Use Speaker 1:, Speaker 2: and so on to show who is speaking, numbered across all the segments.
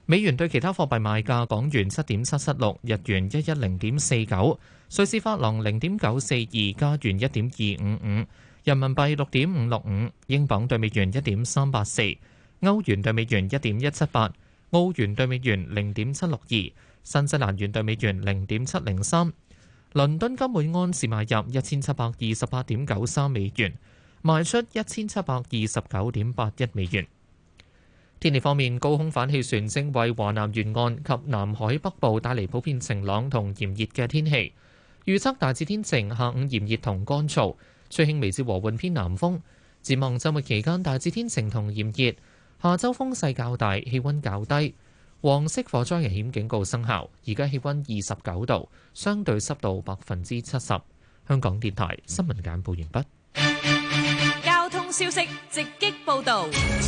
Speaker 1: 美元對其他貨幣賣價：港元7.776，日元110.49，瑞士法郎0.942，加元1.255，人民幣6.565，英鎊對美元1.384，歐元對美元1.178，澳元對美元0.762，新西蘭元對美元0.703。倫敦金每安士買入1728.93美元，賣出1729.81美元。天氣方面，高空反氣旋正為華南沿岸及南海北部帶嚟普遍晴朗同炎熱嘅天氣。預測大致天晴，下午炎熱同乾燥，吹輕微至和緩偏南風。展望週末期間大致天晴同炎熱，下週風勢較大，氣温較低。黃色火災危險警告生效。而家氣温29度，相對濕度70%。香港電台新聞簡報完畢。
Speaker 2: 交通消息直擊報導。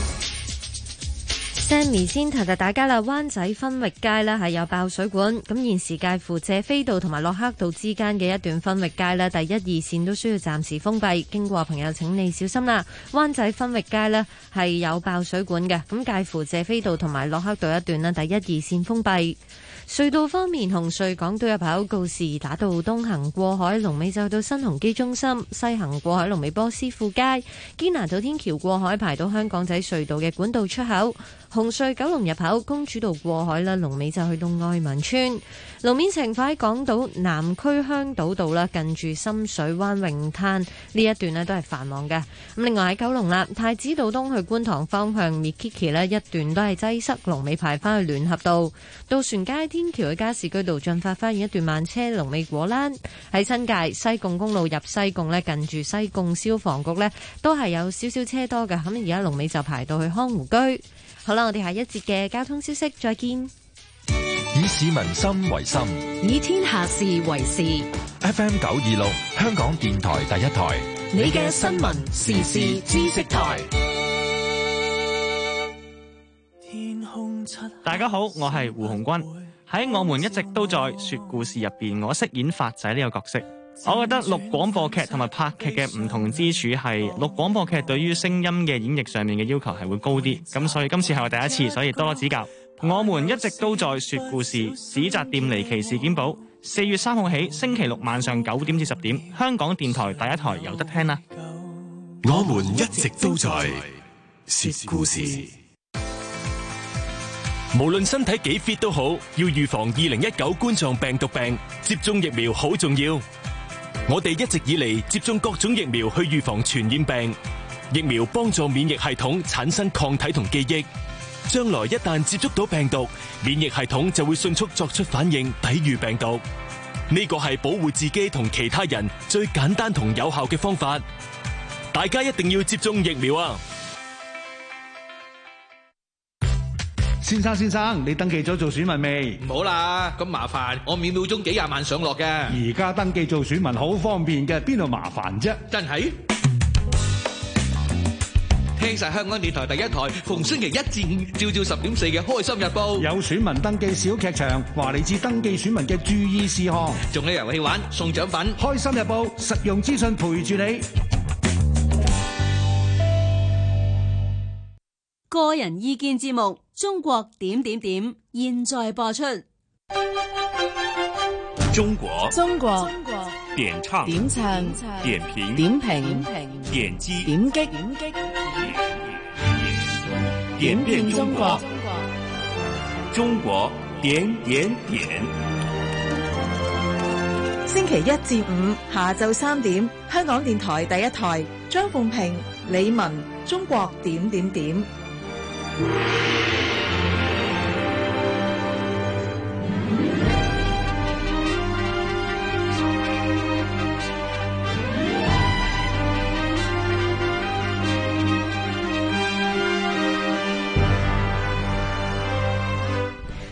Speaker 3: Sammy 先提提大家啦，灣仔分域街呢係有爆水管，咁現時介乎謝斐道同埋駱克道之間嘅一段分域街呢，第1、2線都需要暫時封閉，經過朋友請你小心啦。灣仔分域街呢係有爆水管嘅，咁介乎謝斐道同埋駱克道一段呢，第1、2線封閉。隧道方面，紅隧港島入口告士打道東行過海，龍尾就到新鴻基中心；西行過海龍尾波斯富街。堅拿道天橋過海排到香港仔隧道嘅管道出口。紅隧九龍入口公主道過海啦，龍尾就去到愛民村。路面情況喺港島南區香島道啦，近住深水灣泳灘呢一段呢都係繁忙嘅。咁另外喺九龍啦，太子道東去觀塘方向 Mikiki 呢一段都係擠塞，龍尾排翻去聯合道。渡船街天橋嘅加士居道進發花園一段慢車，龍尾果欄。喺新界西貢公路入西貢呢，近住西貢消防局呢都係有少少車多嘅。咁而家龍尾就排到去康湖居。好啦，我哋下一節嘅交通消息再見。
Speaker 4: 以市民心為心，
Speaker 2: 以天下事為事。
Speaker 4: FM 926，香港電台第一台，
Speaker 2: 你嘅新聞時事知識台。
Speaker 5: 大家好，我係胡鴻鈞。喺我們一直都在說故事入邊，我飾演發仔呢個角色。我覺得錄廣播劇同埋拍劇嘅唔同之處係，錄廣播劇對於聲音嘅演繹上面嘅要求係會高啲，咁所以今次係我第一次，所以多多指教。我們一直都在說故事，紙紮店離奇事件簿，4月3號起，星期六晚上9點至10點，香港電台第一台有得聽啦。
Speaker 6: 我們一直都在說故事。
Speaker 7: 無論身體幾 fit 都好，要預防2019冠狀病毒病，接種疫苗好重要。我哋一直以嚟接種各種疫苗去預防傳染病，疫苗幫助免疫系統產生抗體同記憶，將來一旦接觸到病毒，免疫系統就會迅速作出反應，抵禦病毒。呢個係保護自己同其他人最簡單同有效嘅方法，大家一定要接種疫苗啊！
Speaker 8: 先生，你登記咗做選民未？
Speaker 9: 唔好啦，咁麻煩，我秒秒鐘幾廿萬上落嘅。
Speaker 8: 而家登記做選民好方便嘅，邊度麻煩啫？
Speaker 9: 真係？聽晒香港電台第一台，逢星期1至5，朝10點4嘅《開心日報》。
Speaker 8: 有選民登記小劇場，話你知登記選民嘅注意事項，
Speaker 9: 仲有遊戲玩，送獎品。
Speaker 8: 開心日報，實用資訊陪住你。
Speaker 2: 個人意見節目《中國點點點》現在播出。
Speaker 10: 中國點唱點評點擊點遍中國，中國點。
Speaker 11: 星期1至5下晝3點，香港電台第一台，張鳳平、李文，中國點點點。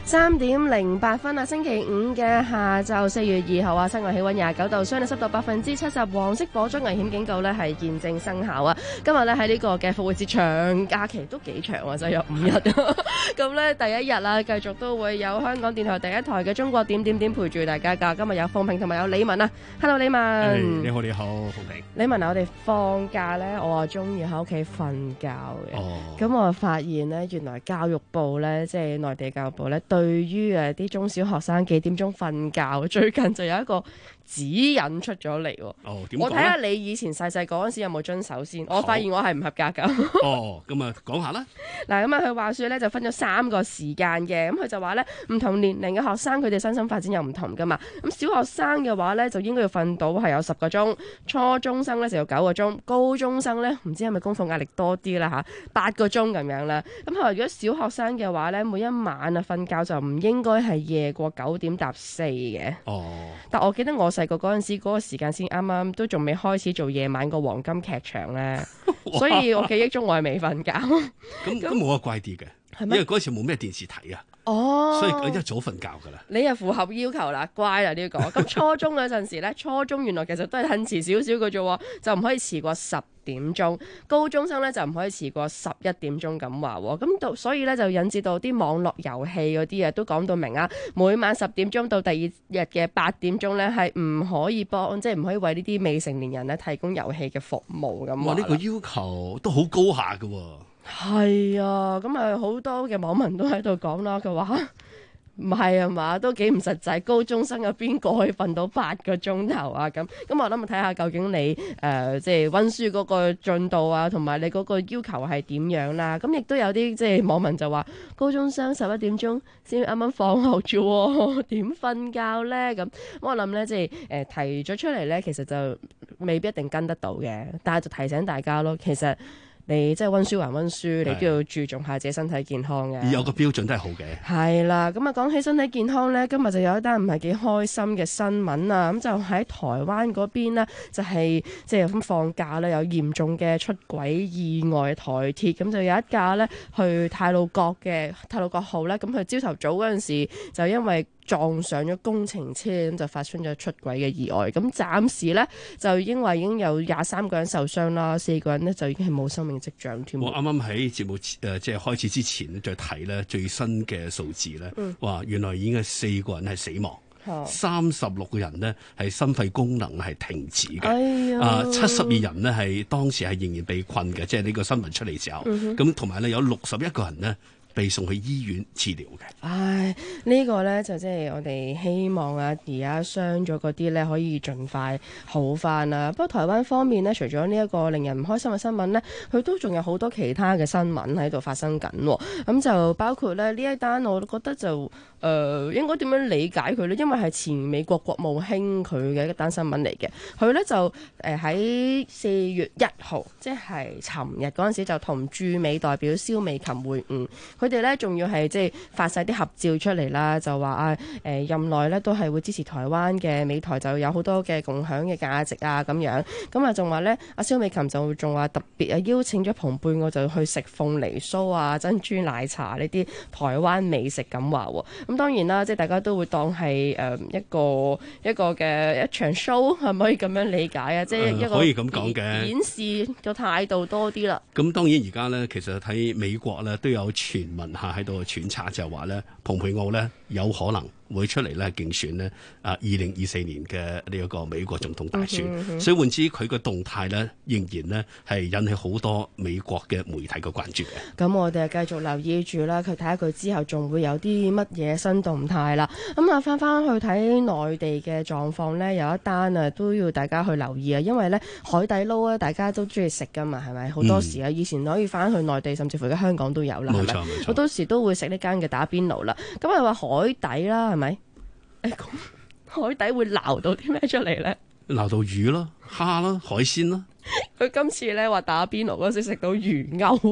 Speaker 12: 3:08啊，星期五嘅下晝4月2號啊，室外氣溫29度，相對濕度70%，黃色火災危險警告咧係現正生效啊！今日咧喺呢個嘅復活節長假期都幾長啊，就有5日。咁咧第一日啦，繼續都會有香港電台第一台嘅中國點點點陪住大家㗎。今日有鳳萍同埋有李文啊 ，Hello 李文。
Speaker 13: 你好，鳳萍。
Speaker 12: 李文啊，我哋放假咧，我啊中意喺屋企瞓覺嘅。咁我發現咧，原來教育部咧，即係內地教育部咧，對於啲中小學生幾點鐘瞓覺，最近就有一個指引出咗嚟。
Speaker 13: 點講？
Speaker 12: 我睇下你以前細細個嗰陣時有冇遵守先。我發現我係唔合格㗎。
Speaker 13: 咁啊講下啦。
Speaker 12: 嗱，咁啊佢話説咧就分咗3個時間嘅，咁佢就話咧唔同年齡嘅學生佢哋身心發展又唔同㗎嘛。咁小學生嘅話咧就應該要瞓到係有10個鐘，初中生咧就有9個鐘，高中生咧唔知係咪功課壓力多啲啦嚇，8個鐘咁樣啦。咁佢話如果小學生嘅話咧，每一晚啊瞓覺就唔應該係夜過9點搭4嘅。但我記得我細個嗰陣時嗰個時間先啱啱都仲未開始做夜晚個黃金劇場咧，所以我記憶中我係未瞓覺。
Speaker 13: 咁冇得怪啲嘅，因為嗰時冇咩電視睇啊。所以一早瞓覺㗎啦。
Speaker 12: 你又符合要求啦，乖啦呢個。咁初中嗰陣時咧，初中原來其實都係褪遲少少嘅啫，就唔可以遲過10點鐘。高中生咧就唔可以遲過11點鐘咁話。咁所以咧就引致到啲網絡遊戲嗰啲啊，都講到明啊。每晚10點鐘到第二日嘅8點鐘咧，係唔可以即係唔可以為呢啲未成年人咧提供遊戲嘅服務咁。
Speaker 13: 哇！呢個要求都好高下㗎喎。
Speaker 12: 係啊，咁啊好多嘅網民都喺度講啦，佢話唔係啊嘛，都幾唔實際。高中生有邊個可以瞓到8個鐘頭啊？咁我諗睇下究竟你即係溫書嗰個進度啊，同埋你嗰個要求係點樣啦？咁亦都有啲即係網民就話，高中生11點鐘先啱啱放學啫，點瞓覺咧？咁我諗咧即係提咗出嚟咧，其實就未必一定跟得到嘅，但係就提醒大家咯，其實。你即係溫書還溫書，你都要注重下自己身體健康嘅。
Speaker 13: 有個標準都係好嘅。
Speaker 12: 係啦，咁啊講起身體健康咧，今日就有一單唔係幾開心嘅新聞啊！咁就喺台灣嗰邊呢，就係即係咁放假咧，有嚴重嘅出軌意外台鐵，咁就有一架咧去太魯閣號咧，咁佢朝頭早嗰陣時就因為撞上咗工程車，咁就發生咗出軌嘅意外。咁暫時咧就因為已經有23個人受傷啦，4個人呢就已經係冇生命跡象添。
Speaker 13: 我啱啱喺節目即係開始之前再睇咧最新嘅數字咧，話原來已經係4個人係死亡。36個人呢係心肺功能係停止嘅，72人呢係當時係仍然被困嘅，即係呢個新聞出嚟時候，咁同埋呢有61個人呢被送去醫院治療嘅。
Speaker 12: 呢個呢就即係我哋希望啊，而家傷咗嗰啲呢可以盡快好翻啦。不過台灣方面呢，除咗呢一個令人唔開心嘅新聞呢，佢都仲有好多其他嘅新聞喺度發生緊。咁就包括呢一單，我覺得就應該點樣理解佢呢？因為係前美國國務卿佢嘅一單新聞嚟嘅。佢呢就喺4月1號，即係尋日嗰陣時就同駐美代表蕭美琴會晤。佢哋咧仲要係即係發晒啲合照出嚟啦，就話任內咧都係會支持台灣嘅，美台就有好多嘅共享嘅價值啊咁樣。咁啊仲話咧，阿蕭美琴就仲話特別邀請咗蓬佩奧就去食鳳梨酥啊、珍珠奶茶呢啲台灣美食咁話喎。咁當然啦，即係大家都會當係一個嘅一場 show， 係咪可以咁樣理解啊？即係一個
Speaker 13: 可以咁講嘅，
Speaker 12: 顯示個態度多啲啦。
Speaker 13: 咁當然而家咧，其實喺美國咧都有傳聞下喺度揣測，就係話咧，蓬佩奧咧有可能會出嚟咧競選呢2024年嘅呢一個美國總統大選，所以換之佢個動態咧仍然呢係引起好多美國嘅媒體嘅關注嘅。
Speaker 12: 咁我哋繼續留意住啦，佢睇下佢之後仲會有啲乜嘢新動態啦。咁啊，翻去睇內地嘅狀況呢，有一單啊都要大家去留意啊，因為呢海底撈啊，大家都中意食噶嘛，係咪？好多時啊，以前可以翻去內地，甚至乎而家香港都有啦，係咪？冇錯，好多時都會食呢間嘅打邊爐啦。咁係話海底啦，係咪？海底會撈到啲咩出嚟呢？
Speaker 13: 撈到魚啦、蝦啦、海鮮啦。
Speaker 12: 佢今次咧話打邊爐嗰時食到魚鈎啊！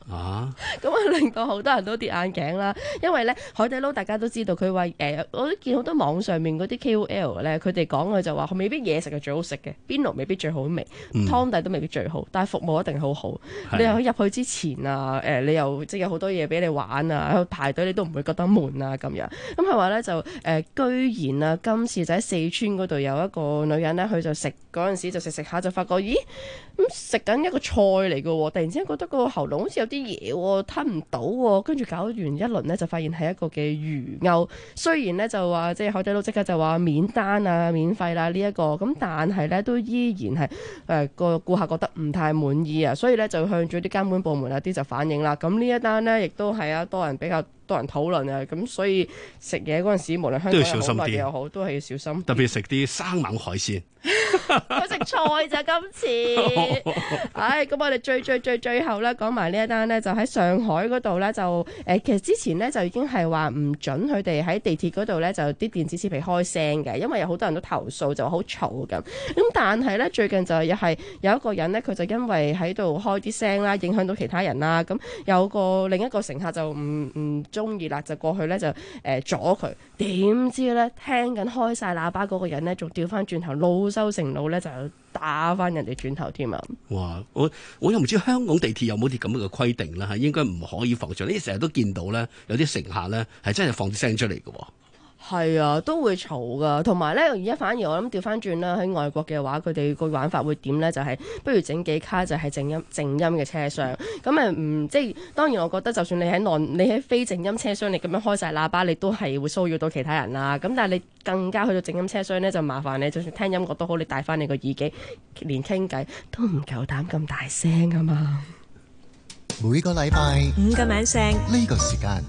Speaker 12: 咁啊令到好多人都跌眼鏡啦。因為咧海底撈大家都知道佢話我都見好多網上面嗰啲 KOL 咧，佢哋講嘅就話未必嘢食係最好食嘅，邊爐未必最好味，湯底都未必最好，但係服務一定好好。你又入去之前啊，你又即係有好多嘢俾你玩啊，喺度排隊你都唔會覺得悶啊咁樣。咁佢話咧就居然啊，今次就喺四川嗰度有一個女人咧，佢就食嗰陣時就食下就發覺，咦咁食緊一個菜嚟嘅喎，突然之間覺得個喉嚨好似有啲嘢喎，吞唔到喎，跟住搞完一輪呢，就發現係一個嘅魚鈎。雖然呢，就話即係海底撈即刻就話免單啊、免費啦呢一個，咁但係呢，都依然係個顧客覺得唔太滿意啊，所以呢，就向咗啲監管部門啊啲就反映啦。咁呢一單呢，亦都係比較多人討論啊，咁所以食嘢嗰陣時，無論香港又好，內地又好，都係要小心。
Speaker 13: 特別食啲生猛海鮮。
Speaker 12: 佢食菜咋今次？咁我哋最後咧講埋呢一單呢，就喺上海嗰度呢，就其實之前呢，就已經係話唔準佢哋喺地鐵嗰度呢，就啲電子設備開聲嘅，因為有好多人都投訴就好嘈咁。咁但係呢，最近就又係有一個人呢，佢就因為喺度開啲聲啦，影響到其他人啦。咁有另一個乘客就唔中意啦，就過去呢，就阻佢。點知呢，聽緊開晒喇叭嗰個人呢，仲調翻轉頭惱羞成怒呢，就打翻人哋轉頭添啊！
Speaker 13: 哇！我又唔知香港地鐵有冇啲咁嘅規定啦嚇，應該唔可以放出。你成日都見到咧，有啲乘客咧係真係放啲聲出嚟嘅喎。
Speaker 12: 係啊，都會嘈噶，同埋咧，而家反而我諗調翻轉啦，喺外國嘅話，佢哋個玩法會點咧？就係不如整幾卡就係靜音嘅車廂，咁即係當然，我覺得就算你喺非靜音車廂，你咁樣開晒喇叭，你都係會騷擾到其他人啦。咁但係你更加去到靜音車廂咧，就麻煩你，就算聽音樂都好，你戴翻你個耳機，連傾偈都唔夠膽咁大聲啊嘛！
Speaker 14: 每個禮拜
Speaker 15: 5個晚上
Speaker 14: 呢個時間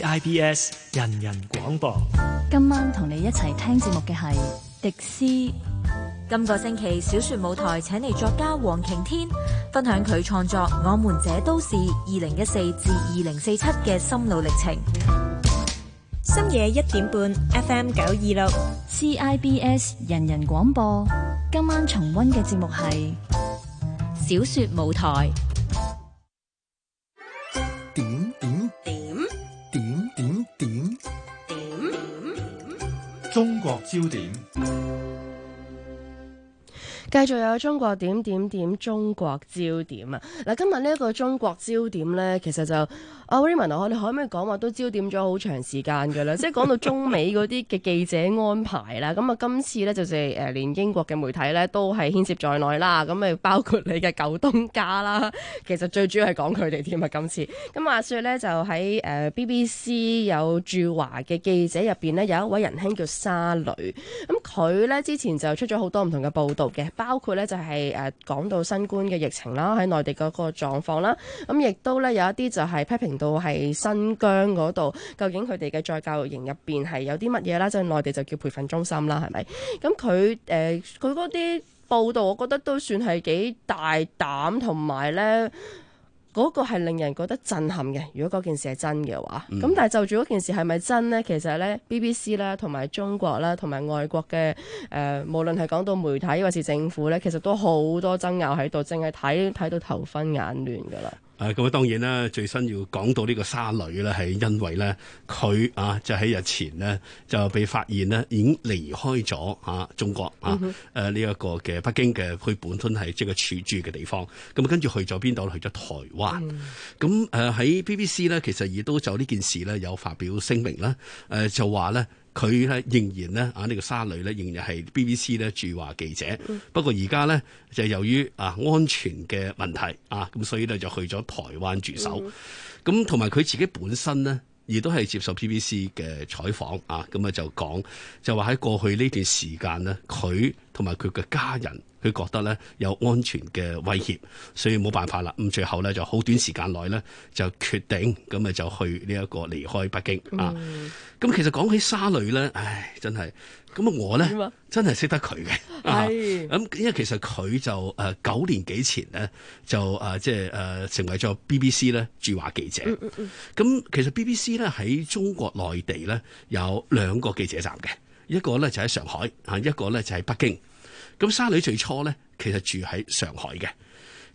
Speaker 16: CIBS 人人廣播。
Speaker 17: 今晚同你一齊聽節目嘅係迪斯。
Speaker 15: 今個星期小說舞台請嚟作家黃擎天分享佢創作《我們這都市2014至2047》嘅心路歷程。深夜1點半 FM 926
Speaker 17: CIBS 人人廣播。今晚重溫嘅節目係
Speaker 15: 小說舞台。
Speaker 14: 中國焦點，
Speaker 12: 繼續有中國點中國焦點啊！嗱，今日呢一個中國焦點呢，其實就Raymond，我哋可唔可以講話都焦點咗好長時間㗎啦？即係講到中美嗰啲嘅記者安排啦，咁啊今次呢，就係連英國嘅媒體呢都係牽涉在內啦，咁啊包括你嘅舊東家啦，其實最主要係講佢哋添啊今次。咁話說呢，就喺BBC 有駐華嘅記者入邊呢，有一位仁兄叫沙雷，咁佢呢，之前就出咗好多唔同嘅報導嘅，包括呢就係講到新冠嘅疫情啦，喺內地嗰個狀況啦，咁亦都呢有一啲就係批評到係新疆嗰度，究竟佢哋嘅再教育營入邊係有啲乜嘢啦？即係內地就叫培訓中心啦，係咪？咁佢嗰啲報導，我覺得都算係幾大膽，同埋呢嗰個係令人覺得震撼嘅。如果嗰件事係真嘅話，咁但係就住嗰件事係咪真呢？其實呢 BBC 啦，同埋中國啦，同埋外國嘅無論係講到媒體或是政府呢，其實都好多爭拗喺度，淨係睇到頭昏眼亂㗎啦。
Speaker 13: 咁當然啦，最新要講到呢個沙雷咧，係因為咧佢就喺日前呢就被發現呢已經離開咗中國呢一個嘅北京嘅佢本身係即係處住嘅地方，咁跟住去咗邊度？去咗台灣。咁喺 BBC 呢，其實亦都就呢件事呢有發表聲明啦，就話呢。佢咧仍然咧呢個沙雷咧仍然係 BBC 咧駐華記者，不過而家咧就由於安全嘅問題咁所以咧就去咗台灣駐守。咁同埋佢自己本身呢，亦都係接受 BBC 嘅採訪咁就講就話喺過去呢段時間呢，佢同埋佢嘅家人，佢覺得咧有安全嘅威脅，所以冇辦法啦。咁最後咧就好短時間內咧就決定咁就去呢一個離開北京咁其實講起沙雷咧，真係咁我咧真係識得佢嘅。咁因為其實佢就9年幾前呢，就成為咗 BBC 咧駐華記者。咁其實 BBC 咧喺中國內地咧有2個記者站嘅，一個咧就喺上海一個咧就喺北京。咁沙雷最初咧其實住喺上海嘅，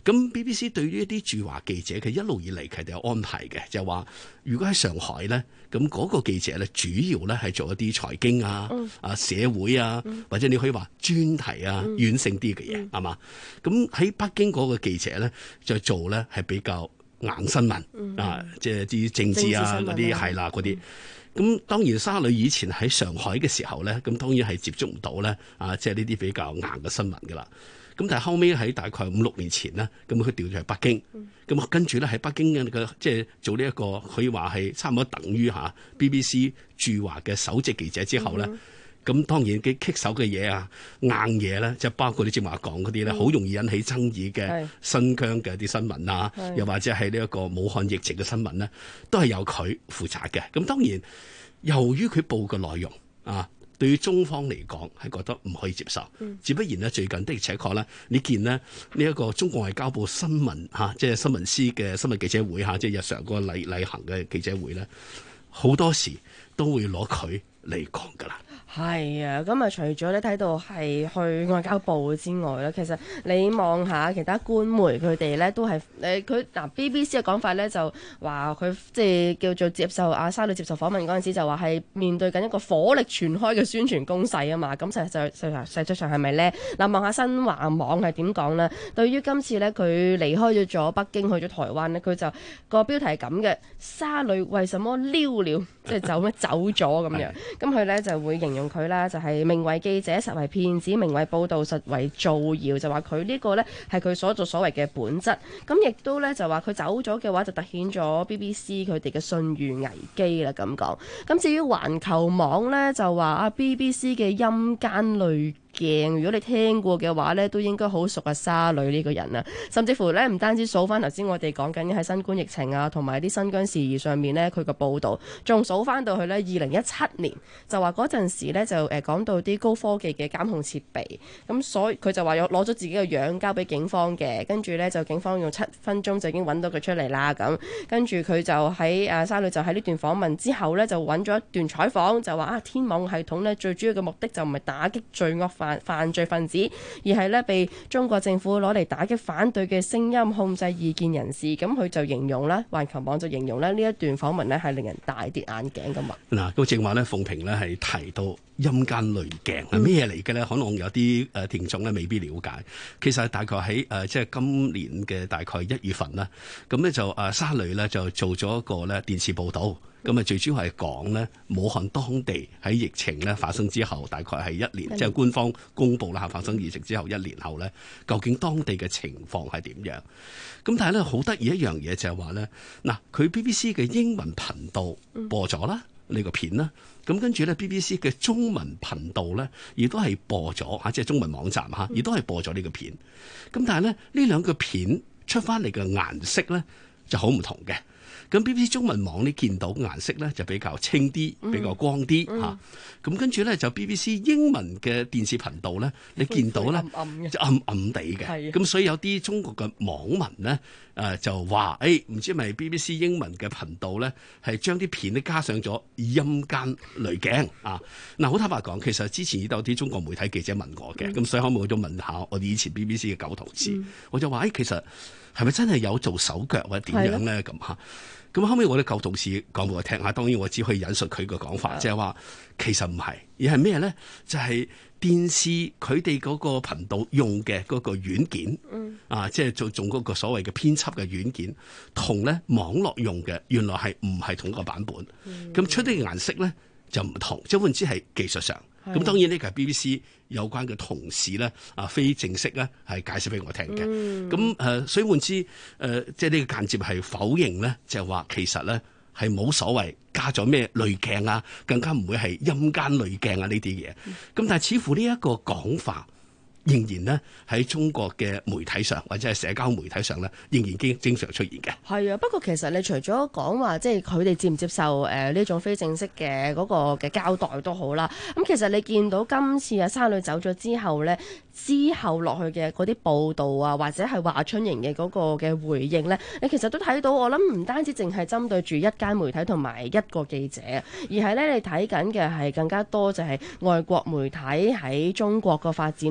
Speaker 13: 咁 BBC 對於一啲駐華記者，佢一路以嚟佢哋有安排嘅，就係話如果喺上海咧，咁嗰個記者咧主要咧係做一啲財經啊、社會啊，或者你可以話專題啊、軟性啲嘅嘢，係嘛？咁喺北京嗰個記者咧就做咧係比較硬新聞啊，即係啲政治啊嗰啲係啦嗰啲。咁當然沙裏以前喺上海嘅時候咧，咁當然係接觸唔到咧即係呢啲比較硬嘅新聞噶啦。咁但係後尾喺大概5-6年前呢，咁佢調咗去北京，咁跟住咧喺北京嘅即係做呢一個可以話係差唔多等於BBC 駐華嘅首席記者之後咧，咁當然嘅棘手嘅嘢啊、硬嘢咧，即係包括你正話講嗰啲咧，好容易引起爭議嘅新疆嘅啲新聞啊，又或者係呢一個武漢疫情嘅新聞咧，都係由佢負責嘅。咁當然由於佢報嘅內容對於中方嚟講係覺得唔可以接受，只不然呢，最近的而且確咧，你見呢一個中國外交部新聞即係新聞司嘅新聞記者會即係日常個例行嘅記者會咧，好多時都會攞佢嚟講㗎啦。
Speaker 12: 係啊，咁啊除咗咧睇到係去外交部之外咧，其實你望下其他官媒佢哋咧都係佢BBC 嘅講法咧就話佢即係叫做接受沙裏接受訪問嗰陣時就話係面對緊一個火力全開嘅宣傳攻勢啊嘛，咁實際上係咪咧？嗱，望下新華網係點講咧？對於今次咧佢離開咗北京去咗台灣咧，佢就個標題係咁嘅：沙裏為什麼溜了，即係走咗咁樣。咁佢咧就會形容佢啦，就係名為記者實為騙子，名為報導實為造謠，就話佢呢個呢係佢所作所為嘅本質。咁亦都呢就話佢走咗嘅話，就突顯咗 BBC 佢哋嘅信譽危機啦。咁講。咁至於環球網呢，就話BBC 嘅陰間濾鏡，如果你聽過嘅話呢，都應該好熟沙裏呢個人啊。甚至乎呢，唔單止數翻頭先我哋講緊喺新冠疫情同埋啲新疆事宜上面呢，佢個報導，仲數翻到去呢2017年，就話嗰陣時呢就講到啲高科技嘅監控設備，咁所以佢就話有攞咗自己嘅樣交俾警方嘅，跟住呢，就警方用7分鐘就已經揾到佢出嚟啦。咁跟住佢就喺沙裏就喺呢段訪問之後呢，就揾咗一段採訪，就話天網系統呢最主要嘅目的就唔係打擊罪惡犯罪分子，而係咧被中國政府攞嚟打擊反對嘅聲音、控制異見人士。咁佢就形容啦，環球網就形容咧呢一段訪問咧係令人大跌眼鏡咁話。
Speaker 13: 嗱，嗰正話咧，鳳萍咧係提到陰間濾鏡係咩嚟嘅咧？可能有啲聽眾咧未必了解。其實大概喺即係今年嘅大概1月份啦，咁咧就沙裏咧就做咗一個咧電視報導。咁最主要係講咧，武漢當地喺疫情咧發生之後，大概係1年，即係官方公佈啦，發生疫情之後1年後咧，究竟當地嘅情況係點樣？咁但係咧好得意一樣嘢就係話咧，嗱，佢 BBC 嘅英文頻道播咗啦呢個片啦，咁跟住咧 BBC 嘅中文頻道咧，亦都係播咗即係中文網站亦都係播咗呢個片。咁但係咧呢兩個片出翻嚟嘅顏色咧就好唔同嘅。咁 BBC 中文網你見到顏色咧就比較清啲，比較光啲嚇。咁跟住咧就 BBC 英文嘅電視頻道咧，你見到咧就暗暗地嘅。咁所以有啲中國嘅網民咧就話：唔知係咪 BBC 英文嘅頻道咧係將啲片咧加上咗陰間濾鏡啊？嗱，好坦白講，其實之前亦都有啲中國媒體記者問我嘅，咁所以可唔可以我都問下我哋以前 BBC 嘅舊同事，我就話：其實係咪真係有做手腳或者點樣咧？咁嚇。咁後尾我哋舊同事講俾我聽下，當然我只可以引述佢嘅講法，即係話其實唔係，而係咩咧？就係電視佢哋嗰個頻道用嘅嗰個軟件，即係做嗰個所謂嘅編輯嘅軟件，同咧網絡用嘅原來係唔係同一個版本，咁出啲顏色咧就唔同，即係換之係技術上。咁當然呢個係 BBC 有關嘅同事咧，非正式咧係解釋俾我聽嘅。咁所以換之即係呢個間接係否認咧，就係話其實咧係冇所謂加咗咩濾鏡啊，更加唔會係陰間濾鏡啊呢啲嘢。咁但係似乎呢一個講法，仍然呢喺中國嘅媒體上或者係社交媒體上呢，仍然經常出現嘅。
Speaker 12: 係啊，不過其實你除咗講話即係佢哋接唔接受呢種非正式嘅嗰個嘅交代都好啦。咁其實你見到今次沙裏走咗之後呢，之後落去嘅嗰啲報導啊，或者係華春瑩嘅嗰個嘅回應呢，你其實都睇到。我諗唔單止淨係針對住一間媒體同埋一個記者，而係呢，你睇緊嘅係更加多就係外國媒體喺中國個發展啦。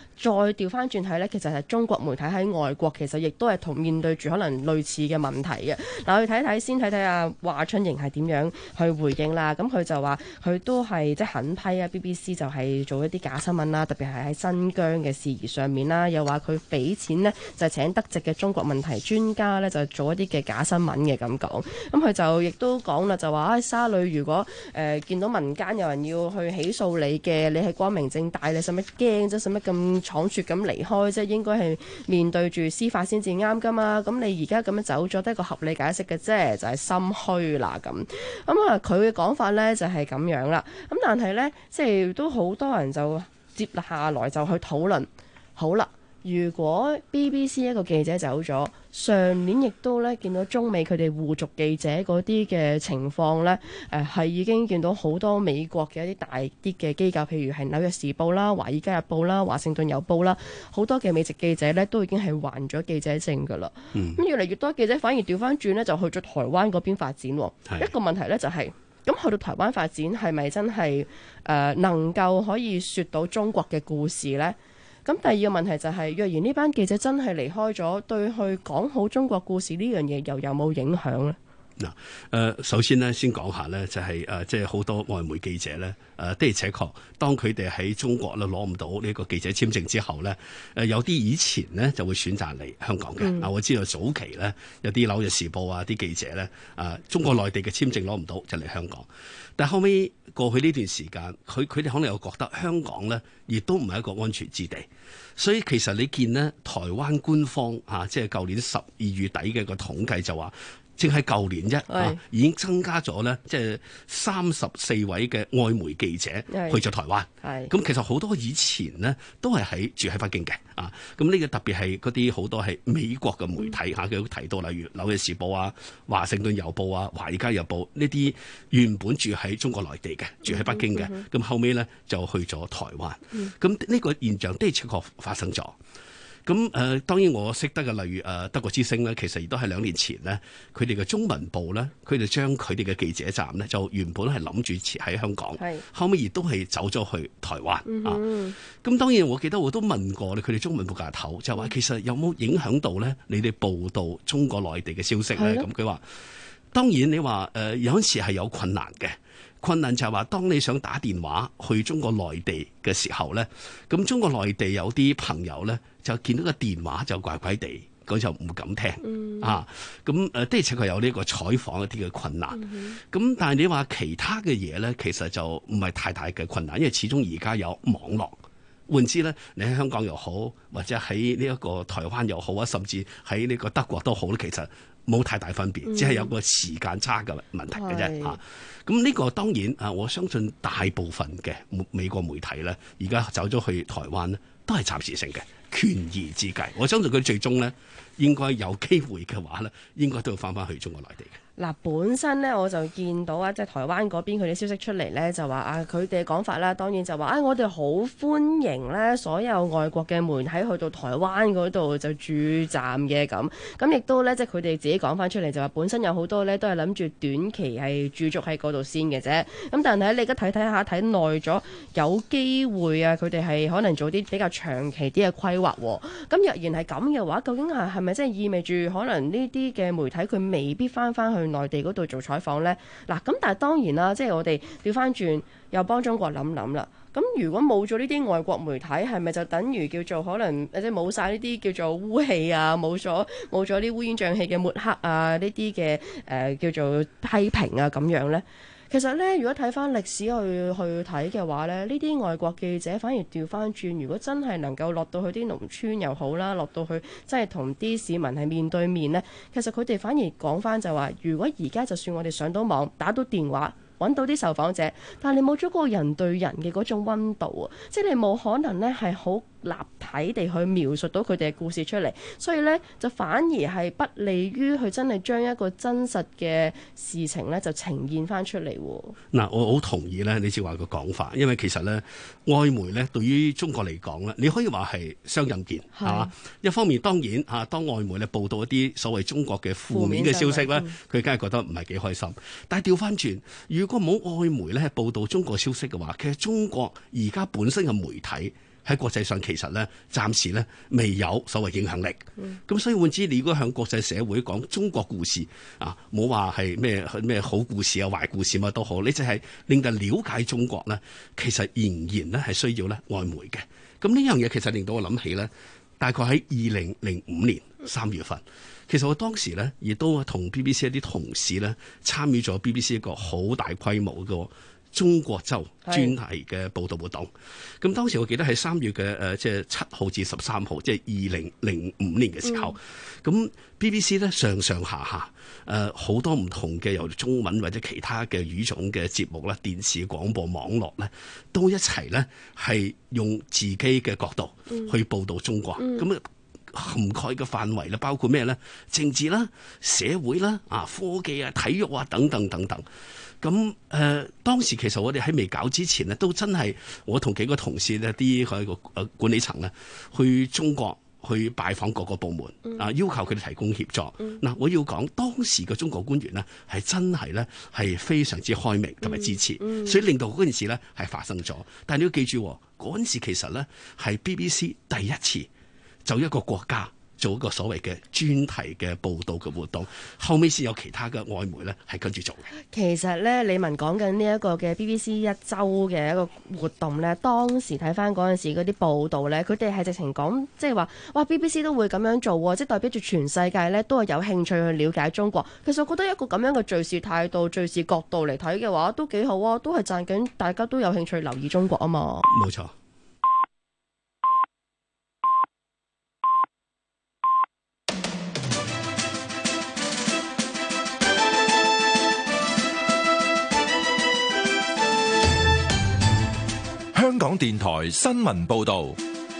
Speaker 12: 再調翻轉睇呢，其實係中國媒體喺外國其實亦都係同面對住可能類似嘅問題嘅。嗱，我哋先睇睇阿華春瑩係點樣去回應啦。咁佢就話佢都係即係狠批啊 BBC 就係做一啲假新聞啦，特別係喺新疆嘅事宜上面啦。又話佢俾錢呢，就請德籍嘅中國問題專家呢，就做一啲嘅假新聞嘅咁講。咁佢就亦都講啦，就話沙裏如果見到民間有人要去起訴你嘅，你係光明正大，你使乜驚啫？使乜咁倉促咁離開啫？應該係面對住司法先至啱噶嘛。咁你而家咁樣走咗，都係一個合理解釋嘅啫，就係心虛啦咁。咁啊，佢嘅講法呢就係咁樣啦。咁但係呢，即係都好多人就接下來就去討論。好啦，如果 BBC 一個記者走咗，上年亦都咧見到中美佢哋互逐記者嗰啲嘅情況咧，係已經見到好多美國嘅一啲大啲嘅機構，譬如係紐約時報啦、華爾街日報啦、華盛頓郵報啦，好多嘅美籍記者咧都已經係還咗記者證㗎啦。咁越嚟越多記者反而調翻轉咧，就去咗台灣嗰邊發展。一個問題咧就係、咁去到台灣發展係咪真係能夠可以説到中國嘅故事呢？咁第二個問題就係、若然呢班記者真係離開咗，對去講好中國故事呢樣嘢又有冇影響呢？
Speaker 13: 嗱，首先咧，先講下咧，就係即係好多外媒記者咧，的而且確，當佢哋喺中國咧攞唔到呢個記者簽證之後咧，有啲以前呢就會選擇嚟香港嘅。我知道早期咧有啲紐約時報啊啲記者咧，中國內地嘅簽證攞唔到就嚟香港，但後尾過去呢段時間，佢哋可能又覺得香港咧亦都唔係一個安全之地，所以其實你見呢，台灣官方即係舊年12月底嘅個統計就話，淨係舊年已經增加咗咧，即係34位嘅外媒記者去咗台灣。咁其實好多以前呢都係住喺北京嘅咁呢個特別係嗰啲好多係美國嘅媒體佢都提到，例如紐約時報啊、華盛頓郵報啊、華爾街日報呢啲原本住喺中國內地嘅，住喺北京嘅，咁後尾咧就去咗台灣。咁呢個現象的確發生咗。咁當然我識得嘅，例如德國之聲咧，其實亦都係2年前呢，佢哋嘅中文部咧，佢哋將佢哋嘅記者站咧，就原本係諗住設喺香港，後尾亦都係走咗去台灣咁當然我記得我都問過佢哋中文部嘅頭，就話其實有冇影響到咧你哋報導中國內地嘅消息咧？咁佢話當然你話有陣時係有困難嘅。困難就係話，當你想打電話去中國內地嘅時候咧，咁中國內地有啲朋友咧就見到個電話就怪怪地，佢就唔敢聽咁的而且確有呢個採訪一啲嘅困難。咁但係你話其他嘅嘢咧，其實就唔係太大嘅困難，因為始終而家有網絡。換之咧，你喺香港又好，或者喺呢一個台灣又好啊，甚至喺呢個德國都好咧，其實冇太大分別，只係有個時間差嘅問題嘅啫。咁呢個當然我相信大部分嘅美國媒體咧，而家走咗去台灣咧，都係暫時性嘅權宜之計。我相信佢最終咧，應該有機會嘅話咧，應該都要翻去中國內地嘅。
Speaker 12: 嗱，本身咧我就見到即係台灣嗰邊佢啲消息出嚟咧，就話佢哋嘅講法啦，當然就話我哋好歡迎咧所有外國嘅媒體去到台灣嗰度就駐站嘅咁亦都咧即係佢哋自己講翻出嚟就話，本身有好多咧都係諗住短期係駐足喺嗰度先嘅啫。咁但係你而家睇下耐咗，有機會佢哋係可能做啲比較長期啲嘅規劃。咁若然係咁嘅話，究竟係咪即係意味住可能呢啲嘅媒體佢未必翻去內地嗰度做採訪呢？嗱，咁但係當然啦，即係我哋調翻轉又幫中國諗諗啦。咁如果冇咗呢啲外國媒體，係咪就等於叫做可能即係冇晒呢啲叫做污氣啊，冇咗啲烏煙瘴氣嘅抹黑啊，呢啲嘅叫做批評啊咁樣呢？其實咧，如果睇翻歷史去睇嘅話咧，呢啲外國記者反而調翻轉，如果真係能夠落到去啲農村又好啦，落到去真係同啲市民係面對面呢，其實佢哋反而講翻就話，如果而家就算我哋上到網打到電話，揾到啲受訪者，但係你冇咗嗰個人對人嘅嗰種溫度啊，即係你冇可能呢係好立體地去描述到佢哋嘅故事出嚟，所以呢，就反而係不利於佢真係將一個真實嘅事情呢就呈現翻出嚟。
Speaker 13: 嗱，我好同意呢你正話個講法，因為其實呢外媒呢對於中國嚟講呢，你可以話係雙刃劍係嘛。一方面當然當外媒呢報道一啲所謂中國嘅負面嘅消息呢，佢梗係覺得唔係幾開心。但係調翻轉，如果冇外媒呢係報道中國消息嘅話，其實中國而家本身嘅媒體喺國際上其實咧暫時咧未有所謂影響力。咁所以換之，你如果向國際社會講中國故事啊，冇話係咩好故事啊、壞故事乜都好，你就係令到了解中國咧，其實仍然咧係需要咧外媒嘅。咁呢樣嘢其實令到我諗起咧，大概喺2005年3月份，其實我當時咧亦都同 BBC 一啲同事咧參與咗 BBC 一個好大規模嘅中國周專題嘅報導活動。咁當時我記得喺3月嘅即係7號至13號，即係2005年嘅時候。咁 BBC 咧上上下下好多唔同嘅由中文或者其他嘅語種嘅節目啦、電視廣播網絡咧，都一齊咧係用自己嘅角度去報導中國。咁涵蓋嘅範圍咧，包括咩咧？政治啦、社會啦、科技啊、體育啊等等等等。咁當時其實我哋喺未搞之前呢，都真係我同幾個同事呢啲喺個管理層呢，去中國去拜訪各個部門要求佢哋提供協助。嗱，我要講當時嘅中國官員呢，係真係呢係非常之開明同埋支持，所以令到嗰件事呢係發生咗。但係你要記住，嗰陣時其實呢係 BBC 第一次就一個國家做一個所謂嘅專題嘅報導嘅活動，後尾先有其他嘅外媒咧係跟住做嘅。
Speaker 12: 其實咧，李文講緊呢一個嘅 BBC 一週嘅一個活動咧，當時睇翻嗰陣時嗰啲報導咧，佢哋係直情講，即係話哇 BBC 都會咁樣做喎，即係代表住全世界咧都係有興趣去了解中國。其實我覺得一個咁樣嘅敘事態度、敘事角度嚟睇嘅話，都幾好啊，都係讚緊大家都有興趣留意中國啊嘛。
Speaker 13: 冇錯。
Speaker 4: 香港電台新聞報導，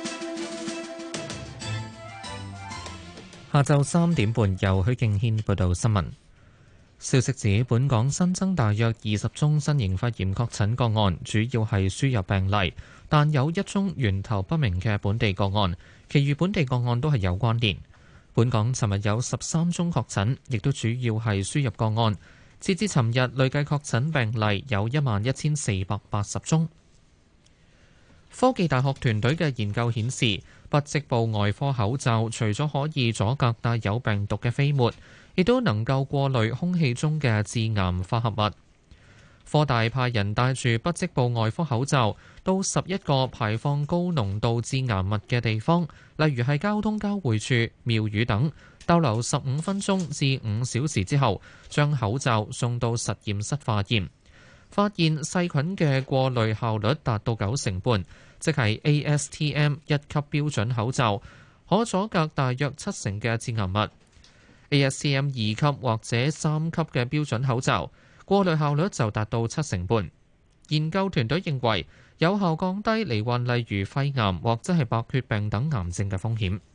Speaker 1: 下晝3點半由許敬軒報道新聞。消息指，本港新增大約20宗新型肺炎確診個案，主要係輸入病例，但有1宗源頭不明嘅本地個案，其餘本地個案都係有關聯。本港尋日有13宗確診，亦都主要係輸入個案。截至尋日，累計確診病例有11480宗。科技大學團隊嘅研究顯示，不織布外科口罩除咗可以阻隔帶有病毒嘅飛沫，亦都能夠過濾空氣中嘅致癌化合物。科大派人帶住不織布外科口罩到11個排放高濃度致癌物嘅地方，例如係交通交匯處、廟宇等，逗留15分鐘至5小時之後，將口罩送到實驗室化驗。發現細菌嘅過濾效率達到90半，即係 ASTM 1級標準口罩可阻隔大約70%嘅致癌物。ASTM 2級或者3級嘅標準口罩過濾效率就達到70%半。研究團隊認為有效降低罹患例如肺癌或者係白血病等癌症嘅風險。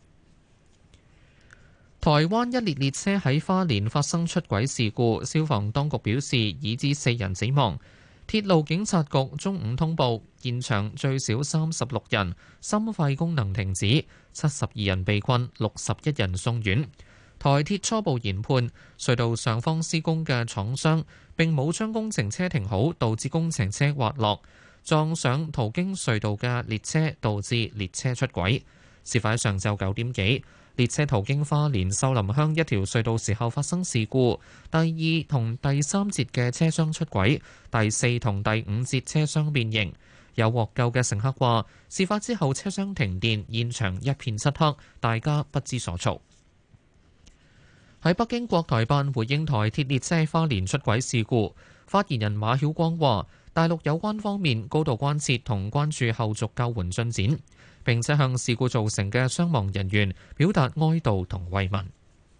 Speaker 1: 台灣一列列車喺花蓮發生出軌事故，消防當局表示已致4人死亡。鐵路警察局中午通報，現場最少36人心肺功能停止，72人被困，61人送院。台鐵初步研判，隧道上方施工嘅廠商並冇將工程車停好，導致工程車滑落，撞上途經隧道嘅列車，導致列車出軌。事發喺上晝9點幾。列車途經花蓮秀林鄉一條隧道時候發生事故，第2同第3節嘅車廂出軌，第4同第5節車廂變形。有獲救嘅乘客話，事發之後車廂停電，現場一片漆黑，大家不知所措。喺北京國台辦回應台鐵列車花蓮出軌事故，發言人馬曉光話，大陸有關方面高度關切同關注後續救援進展，並且向事故造成嘅傷亡人員表達哀悼同慰問。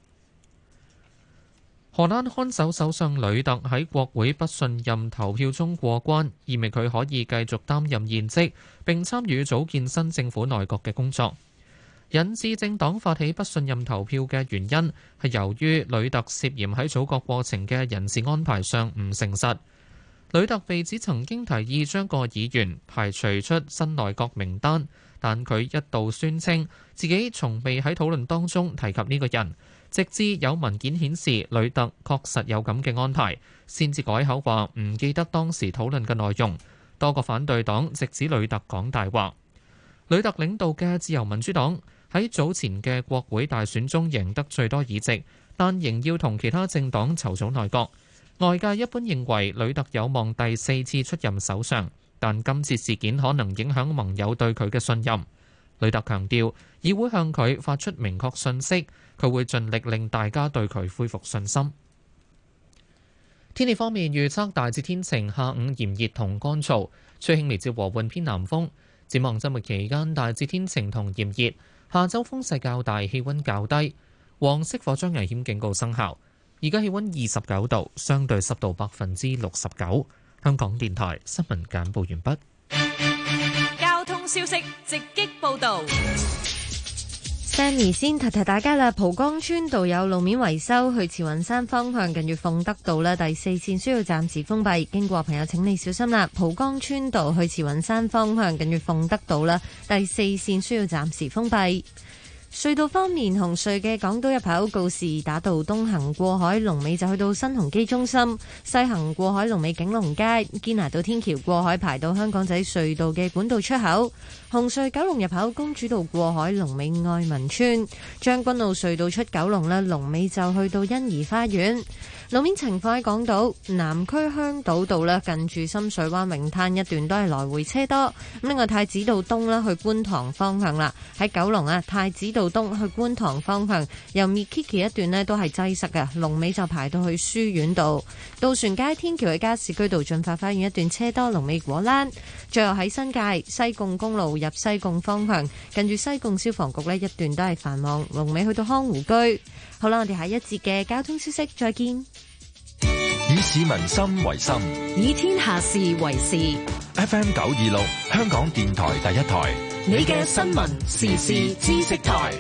Speaker 1: 荷蘭看守首相呂特喺國會不信任投票中過關，意味佢可以繼續擔任現職並參與組建新政府內閣嘅工作。引致政黨發起不信任投票嘅原因係由於呂特涉嫌喺組閣過程嘅人事安排上唔誠實。呂特被指曾經提議將個議員排除出新內閣名單，但佢一度宣稱自己從未喺討論當中提及呢個人，直至有文件顯示呂特確實有咁嘅安排，先至改口話唔記得當時討論嘅內容。多個反對黨直指呂特講大話。 呂特領導嘅自由民主黨喺早前嘅國會大選中贏得最多議席，但仍要同其他政黨籌組內閣。外界一般認為呂特有望第4次出任首相，但今次事件可能影響盟友對佢嘅信任。呂特強調，議會向佢發出明確訊息，佢會盡力令大家對佢恢復信心。天氣方面預測大致天晴，下午炎熱同乾燥，吹輕微至和緩偏南風。展望週末期間大致天晴同炎熱，下週風勢較大，氣溫較低。黃色火災危險警告生效。而家氣溫29度，相對濕度69%。香港電台新聞簡報完畢。
Speaker 2: 交通消息直擊報導。
Speaker 3: Sammy 先提提大家啦，蒲崗村道有路面維修，去慈雲山方向近住鳳德道啦，第4線需要暫時封閉，經過朋友請你小心啦。蒲崗村道去慈雲山方向近住鳳德道啦，第4線需要暫時封閉。隧道方面，紅隧嘅港島入口告士打道東行過海龍尾就去到新鴻基中心，西行過海龍尾景隆街，堅拿道天橋過海排到香港仔隧道嘅管道出口。紅隧九龍入口公主道過海龍尾愛民村，將軍澳隧道出九龍啦，龍尾就去到欣怡花園。路面情況喺港島南區香島道啦，近住深水灣泳灘一段都係來回車多。咁另外太子道東啦，去觀塘方向啦，喺九龍啊，太子道東去觀塘方向由 Mikiki 一段呢都係擠塞嘅，龍尾就排到去書院道。渡船街天橋喺加士居道進發花園一段車多，龍尾果欄。最後喺新界西貢公路入西貢方向，近住西貢消防局呢一段都係繁忙，龍尾去到康湖居。好啦，我哋下一節嘅交通消息再見。
Speaker 4: 以市民心為心，
Speaker 15: 以天下事為事。
Speaker 4: FM 926，香港電台第一台，
Speaker 15: 你嘅新聞時事知識台。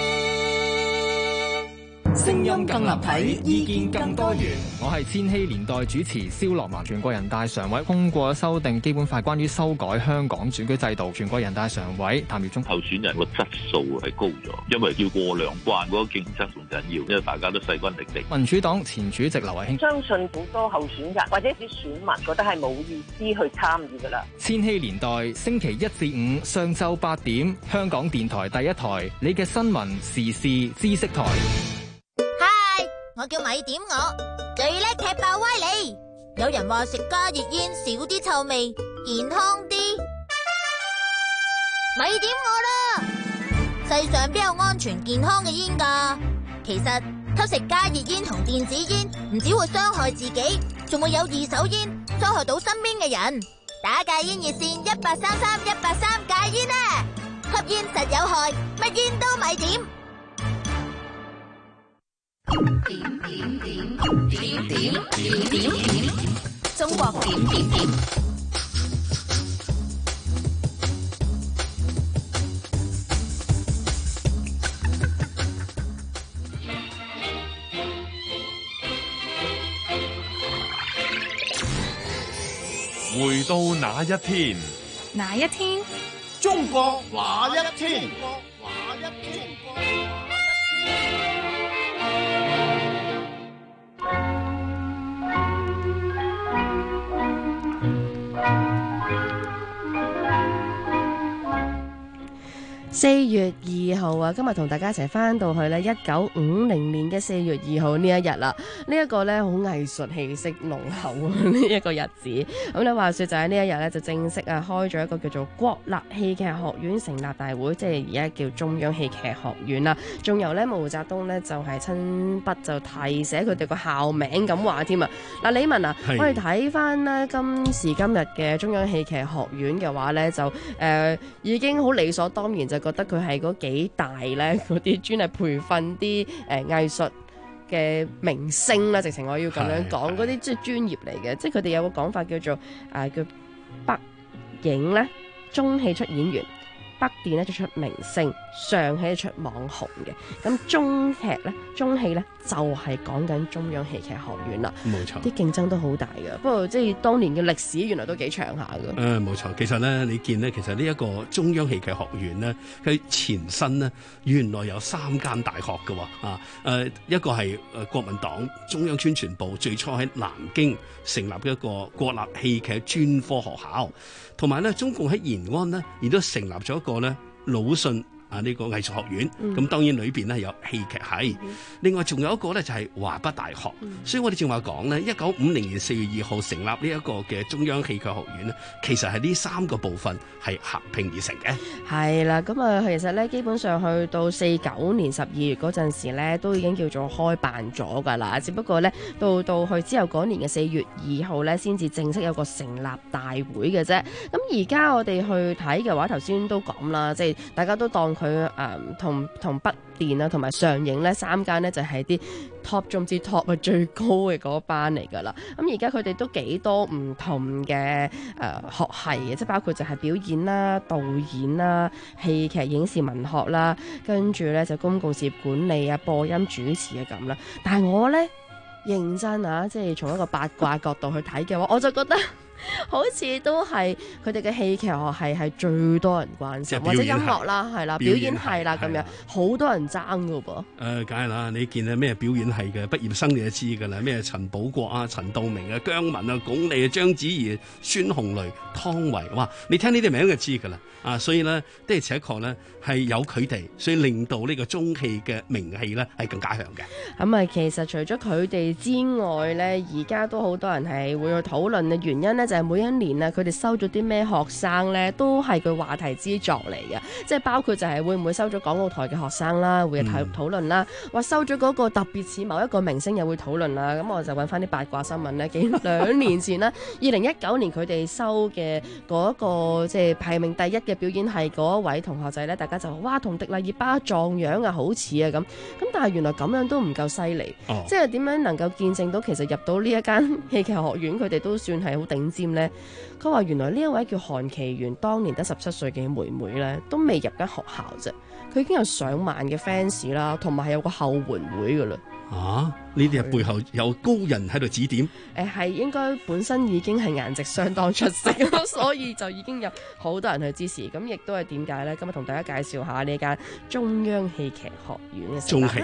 Speaker 18: 聲音更立體，意見更多元。
Speaker 19: 我係千禧年代主持蕭樂文。全國人大常委通過修訂基本法，關於修改香港選舉制度。全國人大常委譚耀宗，
Speaker 20: 候選人個質素係高咗，因為要過兩關，嗰個競爭仲緊要，因為大家都勢均力敵。
Speaker 19: 民主黨前主席劉慧卿，
Speaker 21: 相信好多候選人或者啲選民覺得係冇意思去參與㗎啦。
Speaker 19: 千禧年代星期1至5上晝8點，香港電台第一台，你嘅新聞時事知識台。
Speaker 22: 我叫米點我，最叻踢爆歪理。有人話食加熱煙少啲臭味，健康啲。咪點我啦！世上邊有安全健康嘅煙㗎？其實吸食加熱煙同電子煙唔只會傷害自己，仲會有二手煙傷害到身邊嘅人。打戒煙熱線1833-183戒煙啊！吸煙實有害，乜煙都咪點。點，中國點。
Speaker 10: 回到那一天，
Speaker 23: 哪一天？
Speaker 8: 中國那一天。
Speaker 12: 4月2號啊，今日同大家一齊翻到去咧1950年嘅4月2號呢一日啦。呢一個咧好藝術氣息濃厚呢一個日子。咁你話說就喺呢一日咧就正式啊開咗一個叫做國立戲劇學院成立大會，即係而家叫中央戲劇學院啦。仲由咧毛澤東咧就係親筆就題寫佢哋個校名咁話添啊。嗱，李文啊，我哋睇翻呢今時今日嘅中央戲劇學院嘅話咧就已經好理所當然就覺得佢係嗰幾大咧，嗰啲專係培訓啲藝術嘅明星啦，直情我要咁樣講，嗰啲即係專業嚟嘅，即係佢哋有個講法叫做叫北影咧，中戲出演員，北電咧就出明星，上戲出網紅嘅。咁中戲咧就係講緊中央戲劇學院啦。
Speaker 13: 冇錯，
Speaker 12: 啲競爭都好大嘅。不過即係當年嘅歷史原來都幾長下嘅。
Speaker 13: 冇錯，其實咧你見咧，其實呢一個中央戲劇學院咧，佢前身咧原來有3間大學嘅喎。一個係國民黨中央宣傳部最初喺南京成立嘅一個國立戲劇專科學校，同埋咧中共喺延安呢亦都成立咗一個咧魯迅呢個藝術學院，咁當然裏邊咧有戲劇系，另外仲有一個咧就係華北大學，所以我哋正話講咧，1950年4月2號成立呢一個嘅中央戲劇學院咧，其實係呢3個部分係合併而成嘅。
Speaker 12: 係啦，咁啊，其實咧基本上去到49年12月嗰陣時咧，都已經叫做開辦咗㗎啦，只不過咧到去之後嗰年嘅4月2號咧，先至正式有個成立大會嘅啫。咁而家我哋去睇嘅話，頭先都講啦，即係大家都當佢同北電啊，同埋上影呢3間呢，就係啲 top 中之 top 嘅最高嘅嗰班嚟㗎啦。咁而家佢哋都幾多唔同嘅學系嘅，即係包括就係表演啦、導演啦、戲劇影視文學啦，跟住呢就公共事業管理啊、播音主持啊咁啦。但係我呢，認真啊，即係從一個八卦角度去睇嘅話，我就覺得好似都係佢哋嘅戲劇學系係最多人關心，或者音樂啦，係啦，表演系啦咁樣，好多人爭噶噃。梗
Speaker 13: 係啦，你見啊咩表演系嘅畢業生你就知㗎啦，咩陳寶國啊、陳道明啊、姜文啊、鞏俐啊、章子怡、孫紅雷、湯唯，哇！你聽呢啲名就知㗎啦。所以呢，的而且確呢係有佢哋，所以令到呢個中戲嘅名氣呢係更加強嘅。
Speaker 12: 咁啊，其實除咗佢哋之外呢，而家都好多人係會去討論嘅原因呢，就係每一年啊，佢哋收咗啲咩學生呢，都係佢話題之作嚟嘅。即係包括就係會唔會收咗港澳台嘅學生啦，會討論啦，或收咗嗰個特別似某一個明星又會討論啦。咁我就揾翻啲八卦新聞呢，2年前啦，2019年佢哋收嘅嗰個即係排名第一嘅表演系嗰一位同學仔呢，大家就話哇，同迪麗熱巴撞樣啊，好似啊咁。但係原來咁樣都唔夠犀利，即係點樣能夠見證到其實入到呢一間戲劇學院，佢哋都算係好頂尖呢？佢話原來呢一位叫韓其源，當年得17歲嘅妹妹呢，都未入間學校啫，佢已經有上萬嘅 fans 啦，同埋係有個後援會噶啦。
Speaker 13: 呢啲係背後有高人喺度指點。
Speaker 12: 係應該本身已經係顏值相當出色，所以就已經有好多人去支持。咁亦都係點解呢？今日同大家介紹下呢間中央戲劇學院嘅中戲。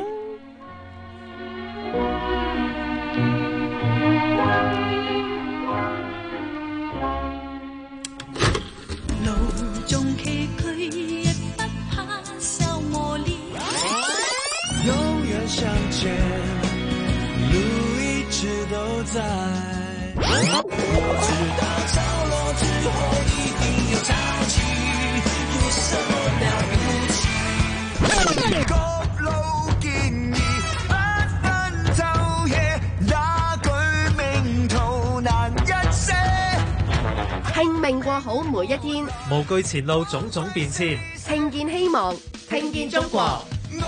Speaker 5: 路中崎嶇，也不怕受磨練。永遠向前，路一直都在。我知道潮落之後一定有潮起，有什麼了不起？各路建議，不分晝夜，那句名圖難一些。
Speaker 12: 拼命過好每一天，
Speaker 16: 無懼前路種種變遷，
Speaker 12: 聽見希望，聽見中國。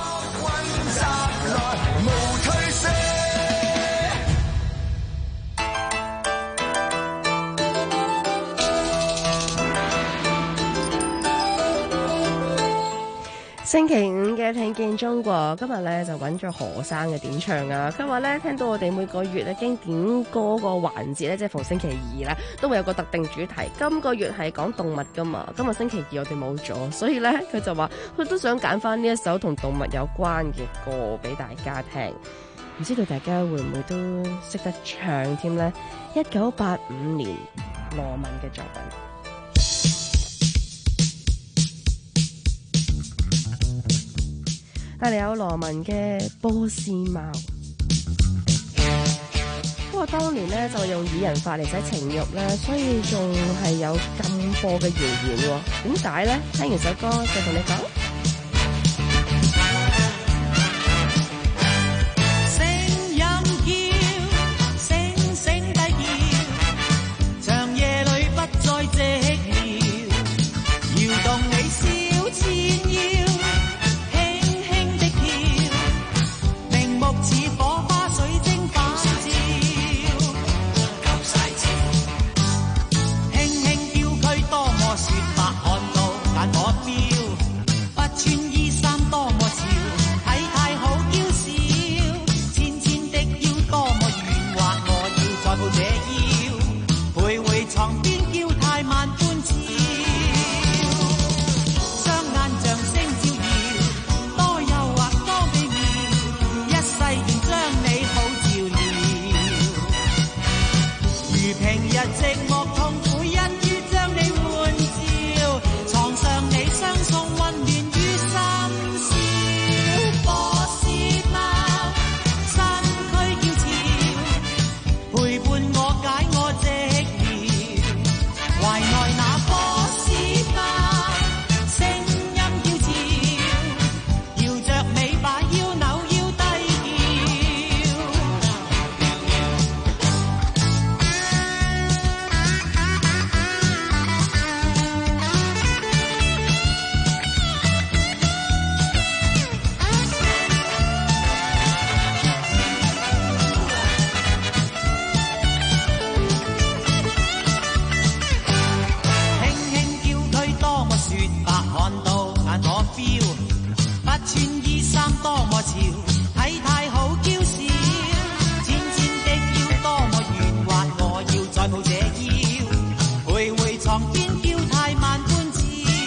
Speaker 12: 星期五嘅聽見中國，今日咧就揾咗何生嘅點唱啊！佢話咧聽到我哋每個月咧經典歌個環節咧，即係逢星期二咧，都會有個特定主題。今個月係講動物噶嘛，今日星期二我哋冇咗，所以咧佢就話佢都想揀翻呢一首同動物有關嘅歌俾大家聽。唔知道大家會唔會都識得唱添呢？1985年羅文嘅作品。但係有羅文嘅《波斯貓》，不過當年咧就用擬人法嚟寫情慾咧，所以仲係有禁播嘅謠言喎。點解咧？聽完首歌再同你講。
Speaker 5: 床邊叫太慢半朝，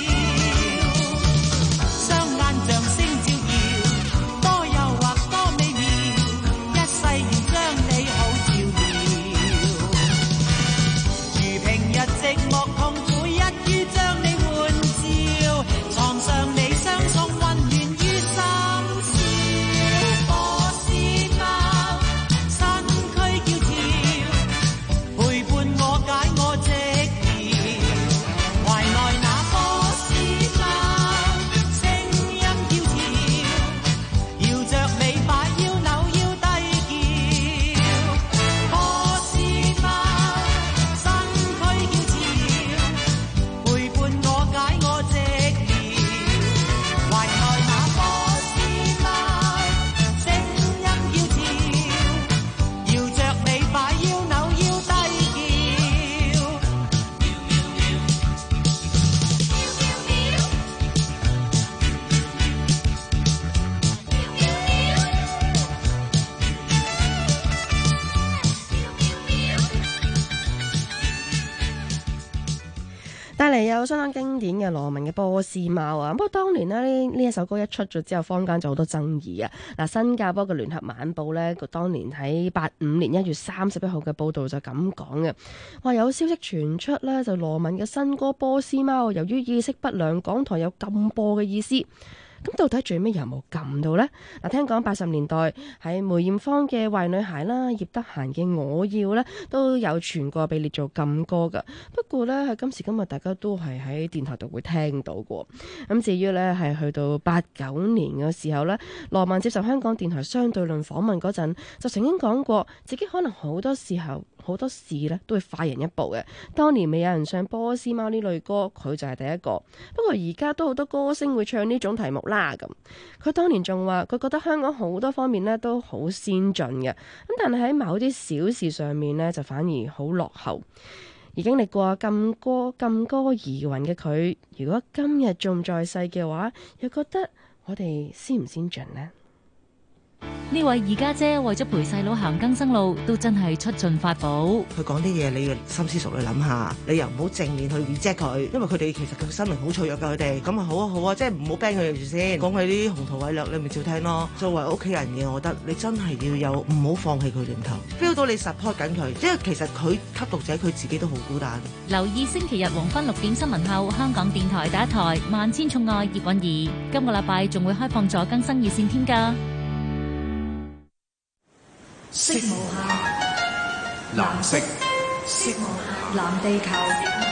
Speaker 5: 雙眼像星照耀，多誘惑多美妙，一世要將你好照料。如平日寂寞痛苦，一於將你換照，床上你相送溫暖於心笑。波斯貓身軀嬌俏，陪伴我解我寂寥，懷內那波斯貓聲音嬌俏，搖着尾擺腰扭腰低叫。波斯貓身軀嬌俏，陪伴我解我寂寥，懷內那波斯貓聲音嬌俏，搖着尾擺腰扭腰低叫。
Speaker 12: 帶嚟有相當經典嘅羅文嘅波斯貓啊！不過當年呢一首歌一出咗之後，坊間就好多爭議啊！嗱，新加坡嘅聯合晚報呢，佢當年喺85年1月31號嘅報導就咁講嘅，話有消息傳出呢，就羅文嘅新歌《波斯貓》由於意識不良，港台有禁播嘅意思。咁到底最尾有冇撳到呢？嗱，聽講80年代喺梅艷芳嘅《壞女孩》啦，葉德嫻嘅《我要》呢，都有傳過被列做禁歌㗎。不過呢，喺今時今日大家都係喺電台度會聽到過。咁至於呢，係去到89年嘅時候呢，羅文接受香港電台相對論訪問嗰陣，就曾經講過自己可能好多時候好多事呢都會快人一步嘅。當年未有人唱波斯貓呢類歌，佢就係第一個。不過而家都好多歌星會唱呢種題目啦。咁佢當年仲話佢覺得香港好多方面呢都好先進嘅，咁但係喺某啲小事上面呢，就反而好落後。而經歷過禁歌疑雲嘅佢，如果今日仲在世嘅話，又覺得我哋先唔先進呢？
Speaker 6: 呢位二家姐為咗陪細佬行更生路，都真係出盡法寶。
Speaker 7: 佢講啲嘢，你要深思熟慮諗下，你又唔好正面去 reject 佢，因為佢哋其實佢生命好脆弱㗎，佢哋咁啊好啊好啊，即係唔好 ban 佢哋住先。講佢啲鴻圖偉略，你咪照聽咯。作為屋企人嘅，我覺得你真係要有唔好放棄佢念頭 ，feel 到你 support 緊佢，因為其實佢吸毒者佢自己都好孤單。
Speaker 6: 留意星期日黃昏6點新聞後，香港電台第一台《萬千寵愛葉韻儀》，今個禮拜仲會開放咗更新熱線添㗎。
Speaker 23: 色無限，藍色，色無限，藍地球。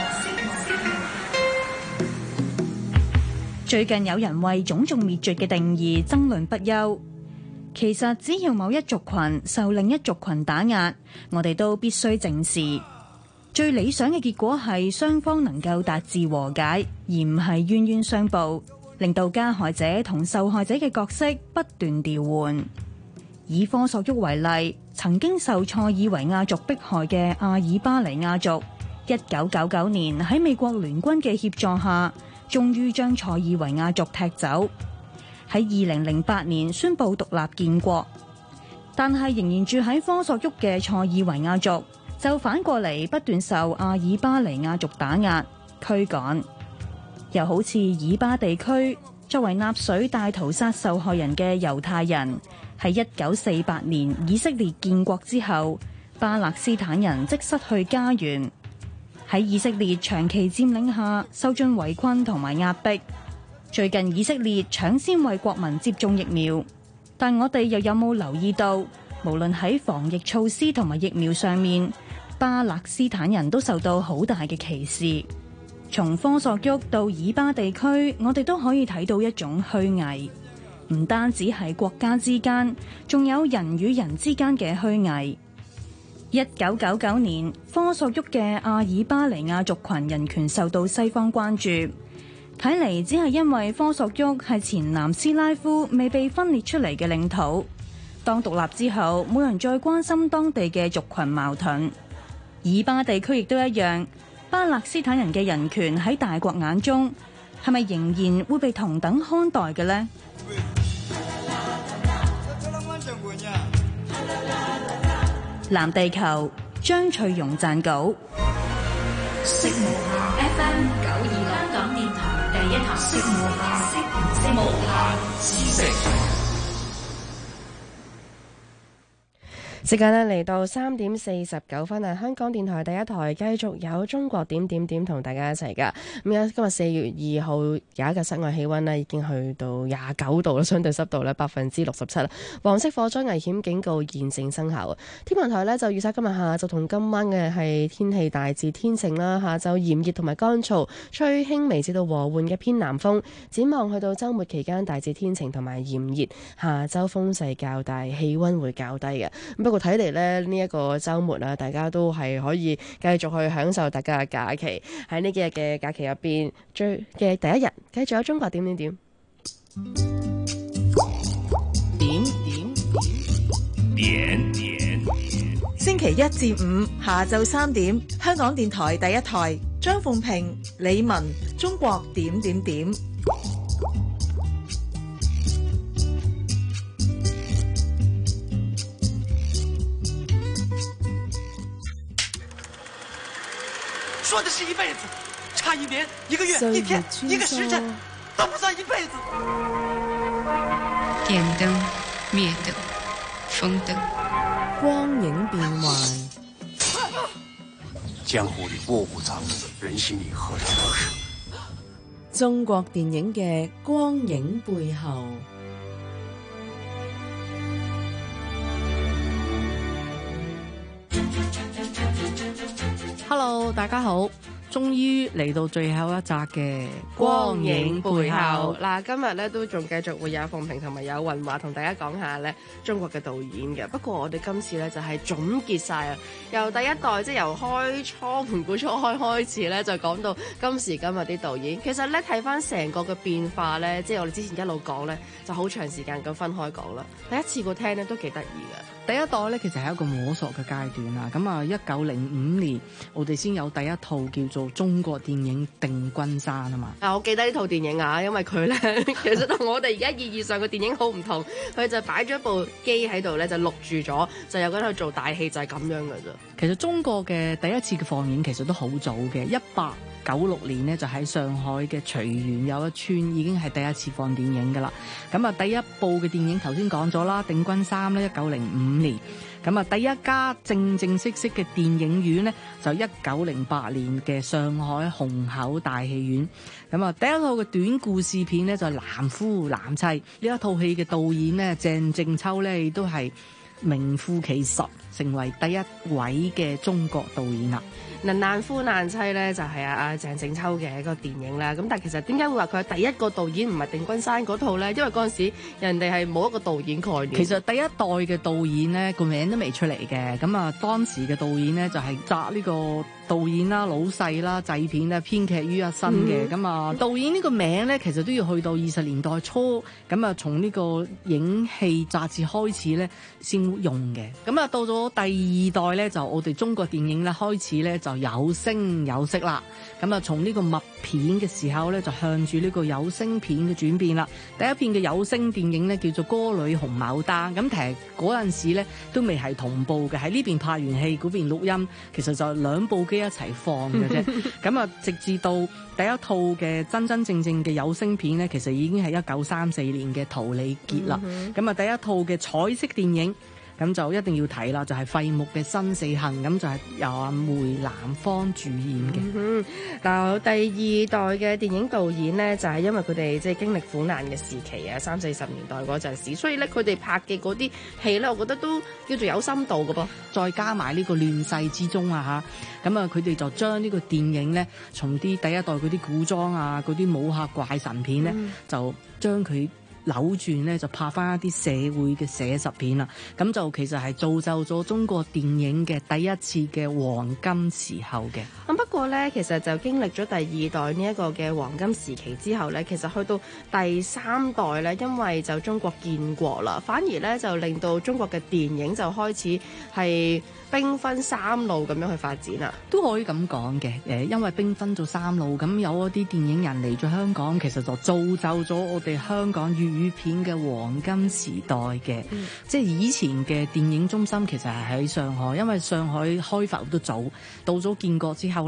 Speaker 24: 最近有人為種族滅絕嘅定義爭論不休。其實只要某一族群受另一族群打壓，我哋都必須正視。最理想嘅結果係雙方能夠達至和解，而唔係冤冤相報，令到加害者同受害者嘅角色不斷調換。以科索沃為例，曾經受塞爾維亞族迫害嘅阿爾巴尼亞族，1999年喺美國聯軍嘅協助下，終於將塞爾維亞族踢走。喺2008年宣布獨立建國，但係仍然住喺科索沃嘅塞爾維亞族，就反過嚟不斷受阿爾巴尼亞族打壓、驅趕。又好似以巴地區，作為納粹大屠殺受害人嘅猶太人，喺1948年以色列建國之後，巴勒斯坦人即失去家園，喺以色列長期佔領下受盡圍困同埋壓迫。最近以色列搶先為國民接種疫苗，但我哋又有冇留意到，無論喺防疫措施同埋疫苗上面，巴勒斯坦人都受到好大嘅歧視。從科索沃到以巴地區，我哋都可以睇到一種虛偽。唔單止係國家之間，仲有人與人之間嘅虛偽。1999年，科索沃嘅阿爾巴尼亞族群人權受到西方關注，睇嚟只係因為科索沃係前南斯拉夫未被分裂出嚟嘅領土。當獨立之後，冇人再關心當地嘅族群矛盾。以巴地區亦都一樣，巴勒斯坦人嘅人權喺大國眼中，係咪仍然會被同等看待嘅呢？藍地球張翠容撰稿。
Speaker 23: 色無限 FM 926香港電台第一台，色無限，色無限知識。
Speaker 12: 時間呢嚟到3:49啊！香港電台第一台繼續有中國點點點同大家一齊噶。咁今日4月2號有一個室外氣溫呢已經去到29度啦，相對濕度呢67%啦。黃色火災危險警告現正生效。天文台呢就預測今日下晝同今晚嘅係天氣大致天晴啦，下晝炎熱同埋乾燥，吹輕微至到和緩嘅偏南風。展望去到週末期間大致天晴同埋炎熱，下週風勢較大，氣溫會較低嘅。不過睇嚟咧，呢一個週末啊，大家都係可以繼續去享受大家嘅假期。喺呢幾日嘅假期入邊，最嘅第一日，繼續有中國點點點
Speaker 9: 點。星期1至5下晝3點，香港電台第一台，張鳳平、李文，中國點點點。
Speaker 11: 說的是一輩子，差一年、一個月、一天、一個時辰，都不算一輩子。
Speaker 14: 點燈、滅燈、風燈，
Speaker 12: 光影變幻。
Speaker 17: 江湖裏臥虎藏龍，人心裏何嘗不是？
Speaker 9: 中國電影嘅光影背後。
Speaker 25: Hello， 大家好，終於嚟到最後一集嘅光影背後
Speaker 12: 嗱，今日咧都仲繼續會有鳳萍同埋有雲華同大家講下咧中國嘅導演嘅。不過我哋今次咧就係總結晒啊，由第一代即係由開初盤古初開始咧，就講到今時今日啲導演。其實咧睇翻成個嘅變化咧，即係我哋之前一路講咧，就好長時間咁分開講啦。第一次個聽咧都幾得意嘅。
Speaker 25: 第一代咧其實係一個摸索嘅階段啦。咁啊，1905年我哋先有第一套叫做中國電影《定軍山》啊嘛。
Speaker 12: 我記得呢套電影啊，因為佢咧其實同我哋而家意義上嘅電影好唔同，佢就擺咗部機喺度咧，就錄住咗，就有嗰度做大戲，就係咁樣嘅啫。
Speaker 25: 其實中國嘅第一次嘅放映其實都好早嘅，1896年呢，就喺上海嘅隨園有一村已經係第一次放電影㗎啦。咁啊，第一部嘅電影頭先講咗啦，《定軍山》咧1905年。咁啊，第一家正式嘅電影院呢，就1908年嘅上海虹口大戲院。咁啊，第一套嘅短故事片呢，就係《男夫男妻》。呢一套戲嘅導演呢，鄭正秋呢，亦都係名副其實成為第一位嘅中國導演啦。
Speaker 12: 嗱，難夫難妻咧就係阿鄭正秋嘅一個電影啦。咁但係其實點解會話佢係第一個導演唔係定軍山嗰套咧？因為嗰陣時人哋係冇一個導演概念。
Speaker 25: 其實第一代嘅導演咧個名都未出嚟嘅。咁啊，當時嘅導演咧就係集呢個導演啦、老細啦、製片啦、編劇於一身嘅。咁啊，導演呢個名咧其實都要去到20年代初，咁啊從呢個影戲雜誌開始咧先用嘅。咁啊到咗第二代咧就我哋中國電影咧開始咧就有聲有色啦。咁啊從呢個默片嘅時候咧就向住呢個有聲片嘅轉變啦。第一片嘅有聲電影咧叫做《歌女紅牡丹》，咁其實嗰陣時咧都未係同步嘅，喺呢邊拍完戲嗰邊錄音，其實就兩部機一齊放嘅啫。咁啊直至到第一套嘅真正嘅有聲片咧，其實已經係1934年嘅《桃李結》啦。咁啊第一套嘅彩色電影咁就一定要睇啦，就係費穆嘅《新四行》，咁就係由阿梅蘭芳主演嘅。
Speaker 12: 嗱，第二代嘅電影導演呢，就係因為佢哋即係經歷苦難嘅時期啊，30、40年代嗰陣時，所以咧佢哋拍嘅嗰啲戲咧，我覺得都叫做有深度㗎噃。
Speaker 25: 再加埋呢個亂世之中啊嚇，咁啊佢哋就將呢個電影咧，從啲第一代嗰啲古裝啊、嗰啲武俠怪神片咧，就將佢扭轉咧，就拍翻一啲社會嘅寫實片啦。咁就其實係造就咗中國電影嘅第一次嘅黃金時候嘅。
Speaker 12: 咁不過咧，其實就經歷咗第二代呢一個嘅黃金時期之後咧，其實去到第三代咧，因為就中國建國啦，反而咧就令到中國嘅電影就開始係兵分三路咁樣去發展啦，
Speaker 25: 都可以咁講嘅。因為兵分咗三路，咁有一啲電影人嚟咗香港，其實就造就咗我哋香港粵語片嘅黃金時代嘅。即係以前嘅電影中心其實係喺上海，因為上海開埠都早，到咗建國之後呢，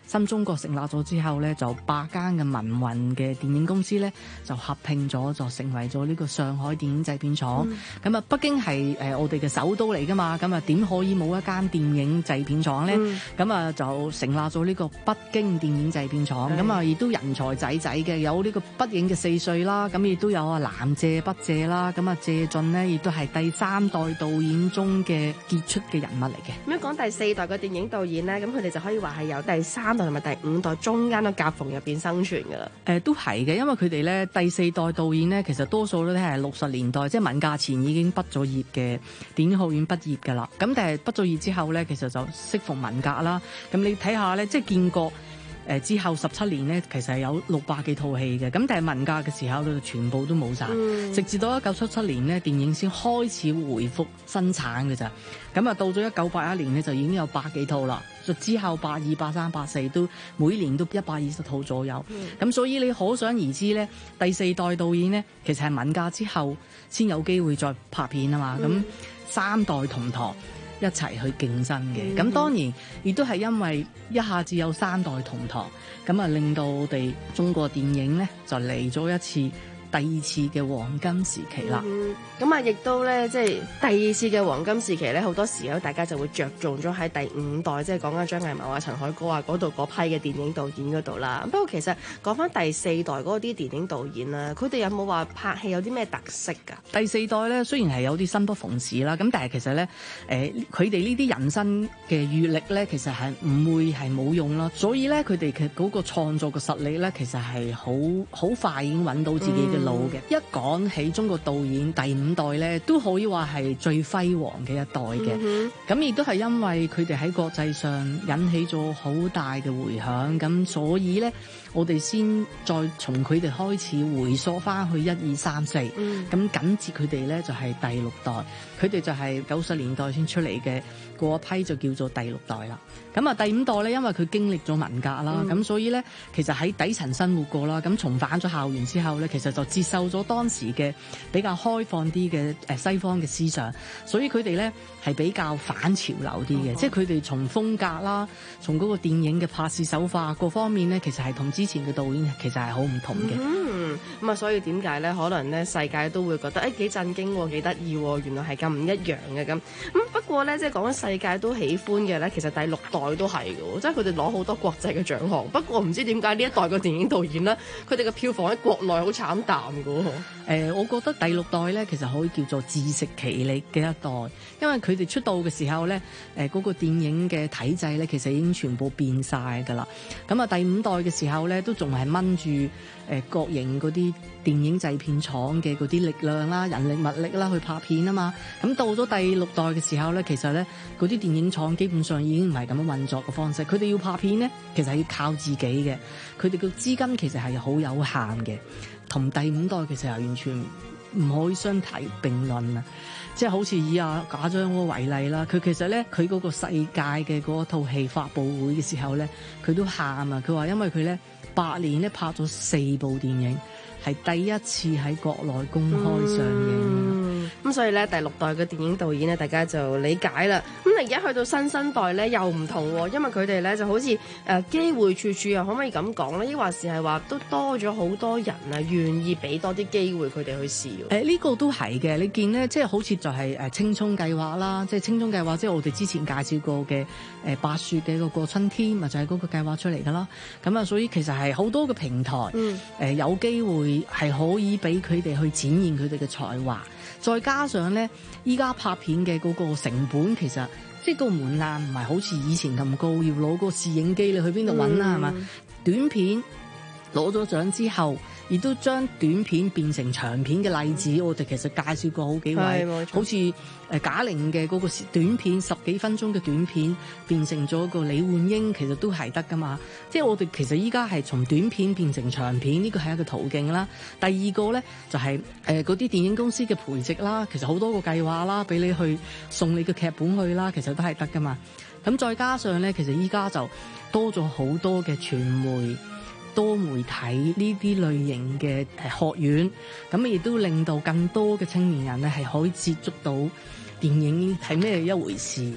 Speaker 25: 新中國成立咗之後咧，就8間嘅民運嘅電影公司咧就合併咗，就成為咗呢個上海電影製片廠。咁啊，北京係我哋嘅首都嚟噶嘛，咁啊點可以冇一間電影製片廠咧？咁啊就成立咗呢個北京電影製片廠。咁啊亦都人才濟濟嘅，有呢個北影嘅4歲啦，咁亦都有啊南謝北謝啦，咁啊謝晉呢，亦都係第3代導演中嘅傑出嘅人物嚟嘅。
Speaker 12: 咁樣講第4代嘅電影導演咧，咁佢哋就可以話係有第3代同埋第5代中間嘅夾縫入邊生存噶啦。
Speaker 25: 都係嘅，因為佢哋咧第4代導演咧，其實多數都係60年代，即係文革前已經畢咗業嘅電影學院畢業噶啦。咁但係畢咗業之後咧，其實就適逢文革啦。咁你睇下咧，即係建國之後17年咧，其實係有600幾套戲嘅。咁但係文革嘅時候咧，就全部都冇晒。直至到1977年咧，電影先開始回復生產嘅咋。咁啊，到咗1981年咧，就已經有100幾套啦。就之後82、83、84都每年都120套左右。咁所以你可想而知咧，第4代導演咧，其實係文革之後先有機會再拍片啊嘛。咁3代同堂一齊去競爭嘅。咁當然亦都係因為一下子有3代同堂，咁啊令到我哋中國電影咧就嚟咗一次第2次嘅黃金時期啦。
Speaker 12: 咁啊，亦都咧，即係第2次嘅黃金時期咧，好多時候大家就會着重咗喺第5代，即係講緊張藝謀啊、陳凱歌啊嗰度嗰批嘅電影導演嗰度啦。不過其實講翻第4代嗰啲電影導演啦，佢哋有冇話拍戲有啲咩特色㗎？
Speaker 25: 第4代咧雖然係有啲生不逢時啦，咁但係其實咧佢哋呢啲人生嘅閲歷咧，其實係唔會係冇用啦。所以咧佢哋嘅嗰個創作嘅實力咧，其實係好快已經揾到自己嘅路嘅。一講起中國導演第5代咧，都可以話係最輝煌嘅一代嘅。咁亦都係因為佢哋喺國際上引起咗好大嘅迴響，咁所以咧我哋先再從佢哋開始回溯翻去1、2、3、4。咁緊接佢哋咧就係第6代，佢哋就係90年代先出嚟嘅嗰批，就叫做第6代啦。咁啊第5代咧，因為佢經歷咗文革啦，咁所以咧其實喺底層生活過啦，咁重返咗校園之後咧，其實就接受咗當時嘅比較開放啲嘅西方嘅思想，所以佢哋咧係比較反潮流啲嘅，即係佢哋從風格啦，從嗰個電影嘅拍攝手法各方面咧，其實係同之前嘅導演其實係好唔同嘅。
Speaker 12: 咁啊，所以點解咧？可能咧世界都會覺得幾震驚喎，幾得意喎，原來係咁唔一樣嘅咁。不過咧，即係講緊世界都喜歡嘅咧，其實第6代都係嘅，即係佢哋攞好多國際嘅獎項。不過唔知點解呢一代嘅電影導演咧，佢哋嘅票房喺國內好慘淡嘅。
Speaker 25: 我覺得第6代咧，其實可以叫做自食其力嘅一代，因為佢哋出道嘅時候咧，嗰個電影嘅體制咧，其實已經全部變晒㗎啦。咁啊，第5代嘅時候咧，都仲係掹住國營嗰啲電影製片廠嘅嗰啲力量啦、人力物力啦去拍片啊嘛。咁到咗第6代嘅時候咧，其實咧嗰啲電影廠基本上已經唔係咁樣運作嘅方式，佢哋要拍片咧，其實係要靠自己嘅，佢哋嘅資金其實係好有限嘅，同第5代其實係完全唔可以相提並論啊！即係好似以賈樟柯為例啦，佢其實咧佢嗰個世界嘅嗰套戲發佈會嘅時候咧，佢都喊啊！佢話因為佢咧8年咧拍咗4部電影，係第一次喺國內公開上映。
Speaker 12: 咁所以咧第6代嘅電影導演咧，大家就理解啦。咁而家去到新生代咧又唔同喎，因為佢哋咧就好似機會處處啊，可唔可以咁講咧？抑或係話都多咗好多人啊，願意俾多啲機會佢哋去試。
Speaker 25: 呢個都係嘅，你見咧即係好似就係青葱計劃啦，即係青葱計劃，即係我哋之前介紹過嘅白雪嘅嗰個春天，咪就係嗰個計劃出嚟噶啦。咁啊，所以其實係好多嘅平台，有機會係可以俾佢哋去展現佢哋嘅才華。再加上咧，依家拍片嘅嗰個成本其實即係個門檻唔係好似以前咁高，要攞個攝影機你去邊度揾啦係嘛？短片攞咗獎之後，亦都將短片變成長片嘅例子，我哋其實介紹過好幾位，好似賈玲嘅嗰個短片10幾分鐘嘅短片變成咗個李煥英，其實都係得噶嘛。即係我哋其實依家係從短片變成長片，呢個係一個途徑啦。第二個咧就係嗰啲電影公司嘅培植啦，其實好多個計劃啦，俾你去送你嘅劇本去啦，其實都係得噶嘛。咁再加上咧，其實依家就多咗好多嘅傳媒、多媒體呢啲類型嘅學院，咁亦都令到更多嘅青年人咧係可以接觸到電影係咩一回事。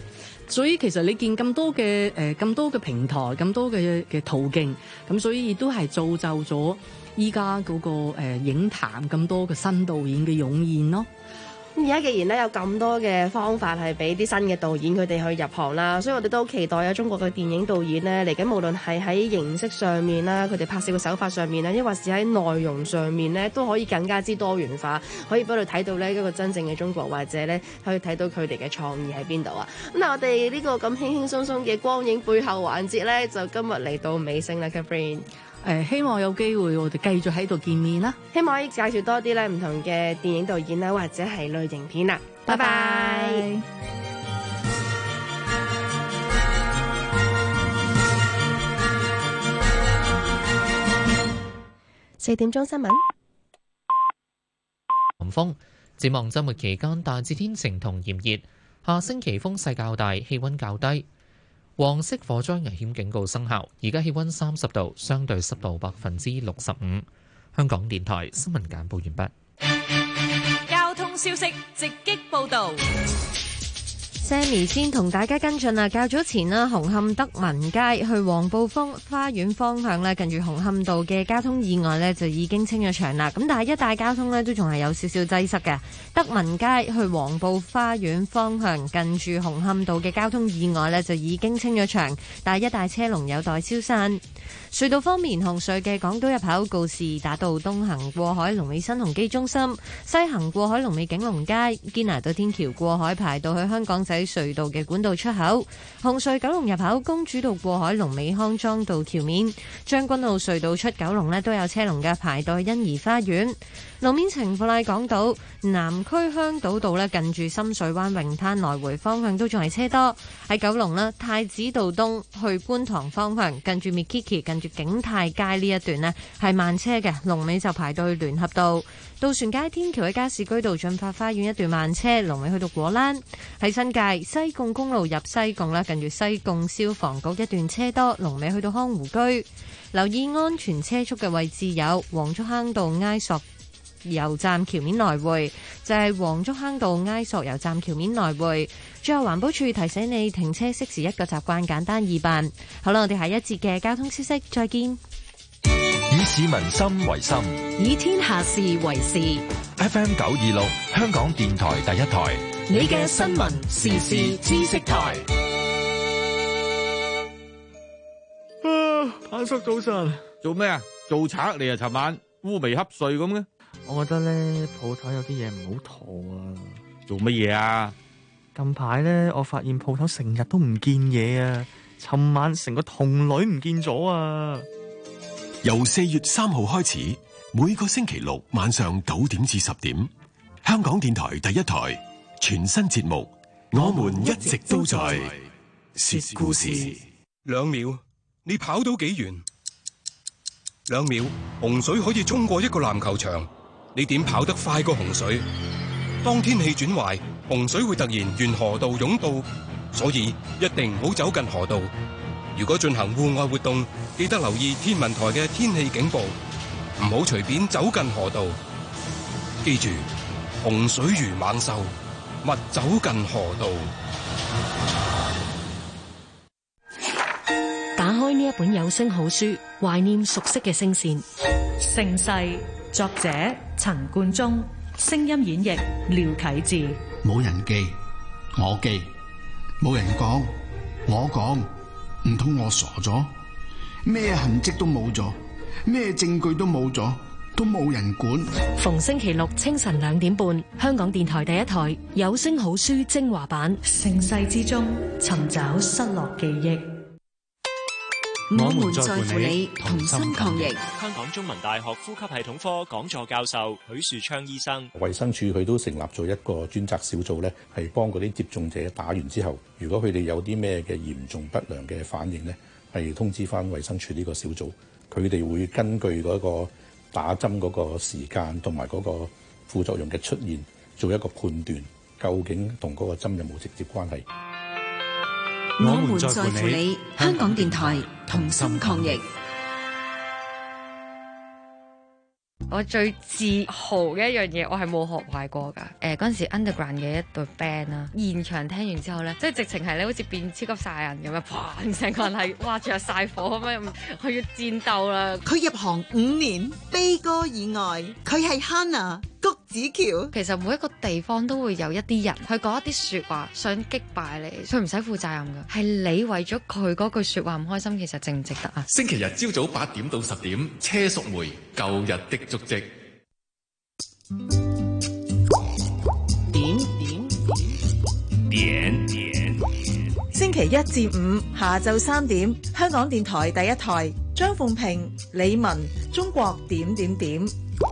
Speaker 25: 所以其實你見咁多嘅平台，咁多嘅途徑，咁所以亦都係造就咗依家嗰個影壇咁多嘅新導演嘅湧現咯。
Speaker 12: 而家既然咧有咁多嘅方法係俾啲新嘅導演佢哋去入行啦，所以我哋都好期待有中國嘅電影導演咧嚟緊，無論係喺形式上面啦，佢哋拍攝嘅手法上面啦，抑或是喺內容上面咧，都可以更加之多元化，可以俾佢哋睇到呢一個真正嘅中國，或者咧可以睇到佢哋嘅創意喺邊度啊！咁嗱，我哋呢個咁輕輕鬆鬆嘅光影背後環節咧，就今日嚟到尾聲啦 Catherine。
Speaker 25: 希望有機會我哋繼續喺度見面啦，
Speaker 12: 希望可以介紹多啲咧唔同嘅電影導演啦，或者係類型片啦。拜拜。4點鐘新聞。
Speaker 1: 南風展望週末期間大致天晴同炎熱，下星期風勢較大，氣溫較低。黃色火災危險警告生效，而家氣溫30度，相對濕度65%。香港電台新聞簡報完畢。
Speaker 23: 交通消息直擊報導。
Speaker 2: Sammy 先同大家跟進啦，較早前啦，紅磡德民街去黃埔花園方向咧，近住紅磡道嘅交通意外咧就已經清咗場啦。咁但係一帶交通咧都仲係有少少擠塞嘅。德民街去黃埔花園方向近住紅磡道嘅交通意外咧就已經清咗場，但係一帶車龍有待消散。隧道方面，紅隧嘅港島入口告士打道東行過海龍尾新鴻基中心，西行過海龍尾景隆街，堅拿道天橋過海排到去香港仔隧道嘅管道出口。紅隧九龍入口公主道過海龍尾康莊道橋面，將軍澳隧道出九龍都有車龍嘅，排到欣怡花園。路面情況喺港島南區香島道近住深水灣泳灘來回方向都仲係車多。喺九龍太子道東去觀塘方向近住 Mikiki 近住景泰街呢一段係慢車嘅，龍尾就排到去聯合道。渡船街天橋喺加士居道進發花園一段慢車，龍尾去到果欄。喺新界西貢公路入西貢近住西貢消防局一段車多，龍尾去到康湖居。留意安全車速嘅位置有黃竹坑道埃索油站橋面來回，就係黃竹坑道埃索油站橋面來回。最後環保署提醒你停車熄匙一個習慣，簡單易辦。好啦，我哋下一節嘅交通消息再見。
Speaker 3: 以市民心為心，
Speaker 23: 以天下事為事。
Speaker 3: FM 926香港電台第一台，
Speaker 23: 你嘅新聞時事知識台。
Speaker 4: 阿叔早晨，做咩啊？做賊嚟啊！尋晚烏眉瞌睡咁嘅。我覺得咧鋪頭有啲嘢唔好妥啊！做乜嘢啊？近排咧，我發現鋪頭成日都唔見嘢啊！尋晚成個童女唔見咗啊！
Speaker 15: 由4月3號開始，每個星期六晚上9點至10點，香港電台第一台全新節目，我們一直都在說故事。
Speaker 26: 2秒，你跑到幾遠？2秒，洪水可以衝過一個籃球場。你點跑得快過洪水？當天氣轉壞，洪水會突然沿河道湧到，所以一定唔好走近河道。如果進行戶外活動，記得留意天文台嘅天氣警報，唔好隨便走近河道。記住，洪水如猛獸，勿走近河道。
Speaker 27: 打開呢一本有聲好書，懷念熟悉嘅聲線。
Speaker 23: 盛世，作者陳冠中，聲音演繹廖啟智。
Speaker 28: 冇人記，我記；冇人講，我講。唔通我傻咗？咩痕跡都冇咗，咩證據都冇咗，都冇人管。
Speaker 27: 逢星期六清晨2點半，香港電台第一台有聲好書精華版。
Speaker 23: 盛世之中，尋找失落記憶。
Speaker 27: 我們在乎你，同心抗疫。
Speaker 29: 香港中文大學呼吸系統科講座教授許樹昌醫生，
Speaker 30: 衛生署佢都成立咗一個專責小組咧，係幫嗰啲接種者打完之後，如果佢哋有啲咩嘅嚴重不良嘅反應咧，係通知翻衛生署呢個小組，佢哋會根據嗰個打針嗰個時間同埋嗰個副作用嘅出現，做一個判斷，究竟同嗰個針有冇直接關係。
Speaker 27: 我們在乎你，香港電台同心抗疫。
Speaker 2: 我最自豪嘅一樣嘢，我係冇學壞過㗎。嗰陣時 Underground 嘅一隊 band 啦，現場聽完之後咧，即係直情係你好似變超級賽人咁樣，砰！成個人係哇着晒火咁樣，佢要戰鬥啦。
Speaker 9: 佢入行5年，悲歌以外，佢係 Hannah 谷子喬。
Speaker 2: 其實每一個地方都會有一啲人去講一啲説話，想擊敗你，佢唔使負責任㗎，係你為咗佢嗰句説話唔開心，其實值唔值得啊？
Speaker 3: 星期日朝早8點到10點，車淑梅舊日的足跡。
Speaker 9: 點。星期1至5下晝3點，香港電台第一台，張鳳平、李文，中國點點點。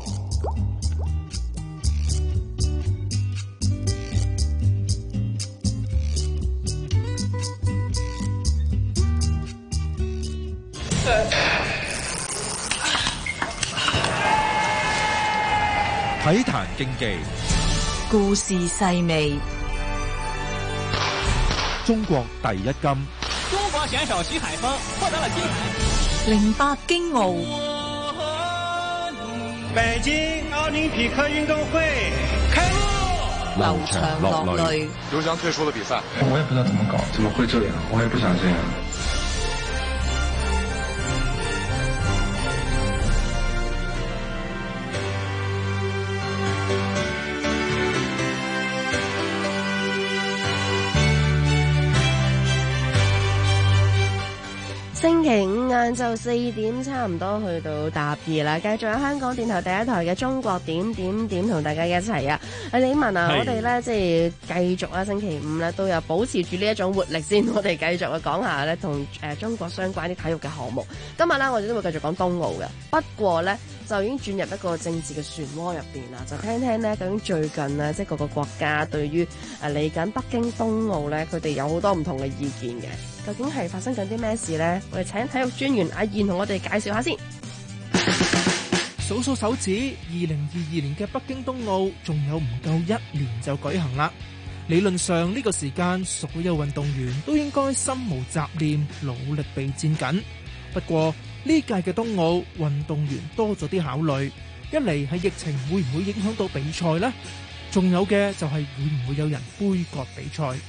Speaker 5: 體壇競技，
Speaker 9: 故事細味。
Speaker 5: 中國第一金。
Speaker 8: 中國選手徐海峰獲得了金牌。
Speaker 9: 08京奧。
Speaker 8: 北京奧林匹克運動會開幕。
Speaker 9: 流場落淚。
Speaker 8: 劉翔退出了比賽。
Speaker 10: 我也不知道怎麼搞，怎麼會這樣？我也不想這樣。
Speaker 12: 星期5晏晝4點，差唔多去到搭2啦。繼續喺香港電台第一台嘅中國點點點同大家一齊啊！李文啊，我哋咧即係繼續啦，星期5咧都有保持住呢一種活力先。我哋繼續去講下咧同中國相關啲體育嘅項目。今日咧我哋都會繼續講冬奧嘅，不過咧就已經轉入一個政治嘅漩渦入邊啦。就聽聽咧究竟最近咧即係各個國家對於嚟緊北京冬奧咧，佢哋有好多唔同嘅意見嘅。究竟係發生緊啲咩事呢？我哋請體育專員阿燕同我哋介紹下先。
Speaker 13: 數數手指，2022年嘅北京冬奧仲有唔夠1年就舉行啦。理論上呢個時間，所有運動員都應該心無雜念，努力備戰緊。不過呢屆嘅冬奧運動員多咗啲考慮，一嚟係疫情會唔會影響到比賽呢？仲有嘅就係會唔會有人杯葛比賽？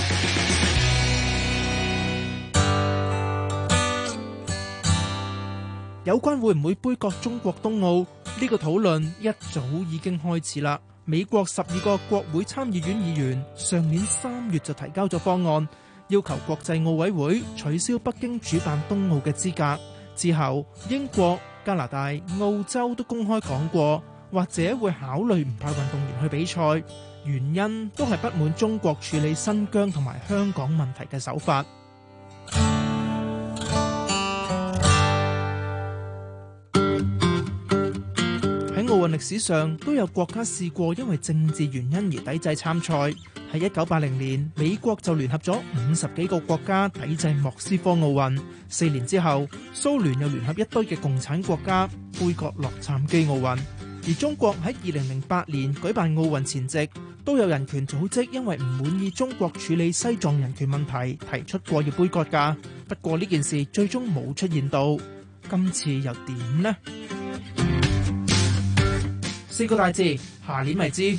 Speaker 13: 有關會唔會杯葛中國冬奧呢個討論一早已經開始啦。美國12個國會參議院議員上年3月就提交咗方案，要求國際奧委會取消北京主辦冬奧嘅資格。之後英國、加拿大、澳洲都公開講過，或者會考慮唔派運動員去比賽，原因都係不滿中國處理新疆同埋香港問題嘅手法。奧運歷史上都有國家試過因為政治原因而抵制參賽。喺1980年，美國就聯合咗50幾個國家抵制莫斯科奧運。4年之後，蘇聯又聯合一堆嘅共產國家杯葛洛杉磯奧運。而中國喺2008年舉辦奧運前夕，都有人權組織因為唔滿意中國處理西藏人權問題，提出過要杯葛㗎。不過呢件事最終冇出現到，今次又點呢？4個大字，下年咪知。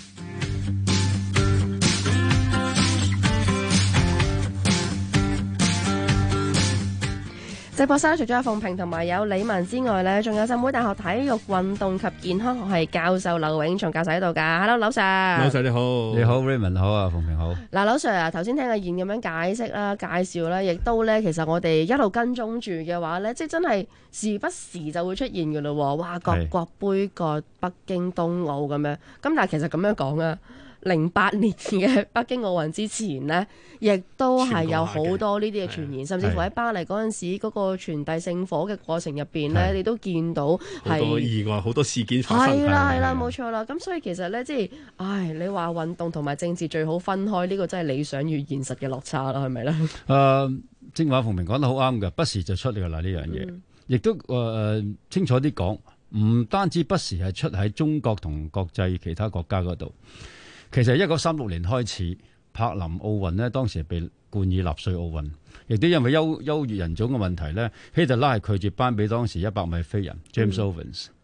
Speaker 12: 直播室除咗有鳳平同埋有李文之外呢，仲有浸會大學體育運動及健康學系教授劉永松教授喺度噶。Hello， 劉 Sir。
Speaker 16: 劉 Sir 你好。你好 Raymond 好啊，鳳平好。
Speaker 12: 嗱，劉 Sir 啊，頭先聽阿燕咁樣解釋啦、介紹啦，亦都咧，其實我哋一路跟蹤住嘅話咧，即係真係時不時就會出現噶咯。哇，各國杯葛北京冬奧咁樣。咁但係其實咁樣講啊。08年嘅北京奧運之前呢，亦都係有好多呢啲嘅傳言，甚至乎喺巴黎嗰陣時嗰個傳遞聖火嘅過程入邊呢，你都見到係
Speaker 16: 好多意外、好多事件發生。
Speaker 12: 係啦，冇錯啦。咁所以其實呢，即係，你話運動同埋政治最好分開，呢個真係理想與現實嘅落差啦，係咪咧？
Speaker 16: 正話鳳平講得好啱嘅，不時就出嚟啦呢樣嘢，亦都清楚啲講，唔單止不時係出喺中國同國際其他國家嗰度。其實1936年開始，柏林奧運呢，當時係被冠以納粹奧運，亦都因為優越人種嘅問題呢，希特拉係拒絕頒俾當時100米飛人 James Owens。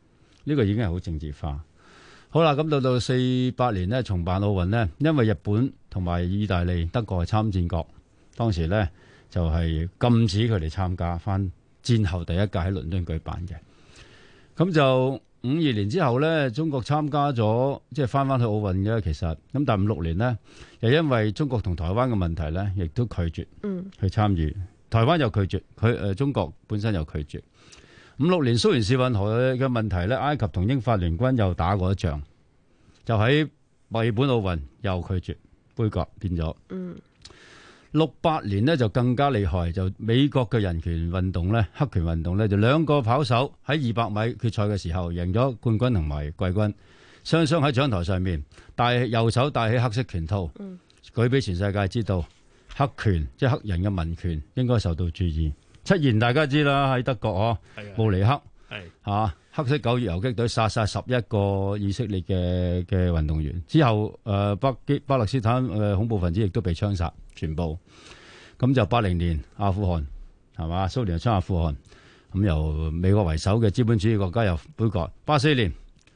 Speaker 16: 呢個已經係好政治化。好啦，咁到48年呢，重辦奧運呢，因為日本同埋意大利、德國係參戰國，當時呢就係禁止佢哋參加，翻戰後第一屆喺倫敦舉辦嘅。咁就52年之後呢，中國參加咗，即係翻去奧運嘅其實。咁但係56年呢，又因為中國同台灣嘅問題呢，亦都拒絕去參與。台灣又拒絕，中國本身又拒絕。56年蘇伊士運河嘅問題咧，埃及同英法聯軍又打過一仗，就喺墨爾本奧運又拒絕杯葛變咗。68年呢就更加厲害，就美國嘅人權運動咧，黑權運動咧，就兩個跑手喺200米決賽嘅時候贏咗冠軍同埋季軍，雙雙喺獎台上面，右手戴起黑色拳套，舉俾全世界知道黑權即係黑人嘅民權應該受到注意。7言大家知啦，喺德國慕尼黑黑色9月游擊隊殺11個以色列嘅運動員，之後巴勒斯坦恐怖分子亦都被槍殺全部。咁就80年阿富汗係嘛，蘇聯又槍阿富汗，咁由美國為首嘅資本主義國家又杯葛。84年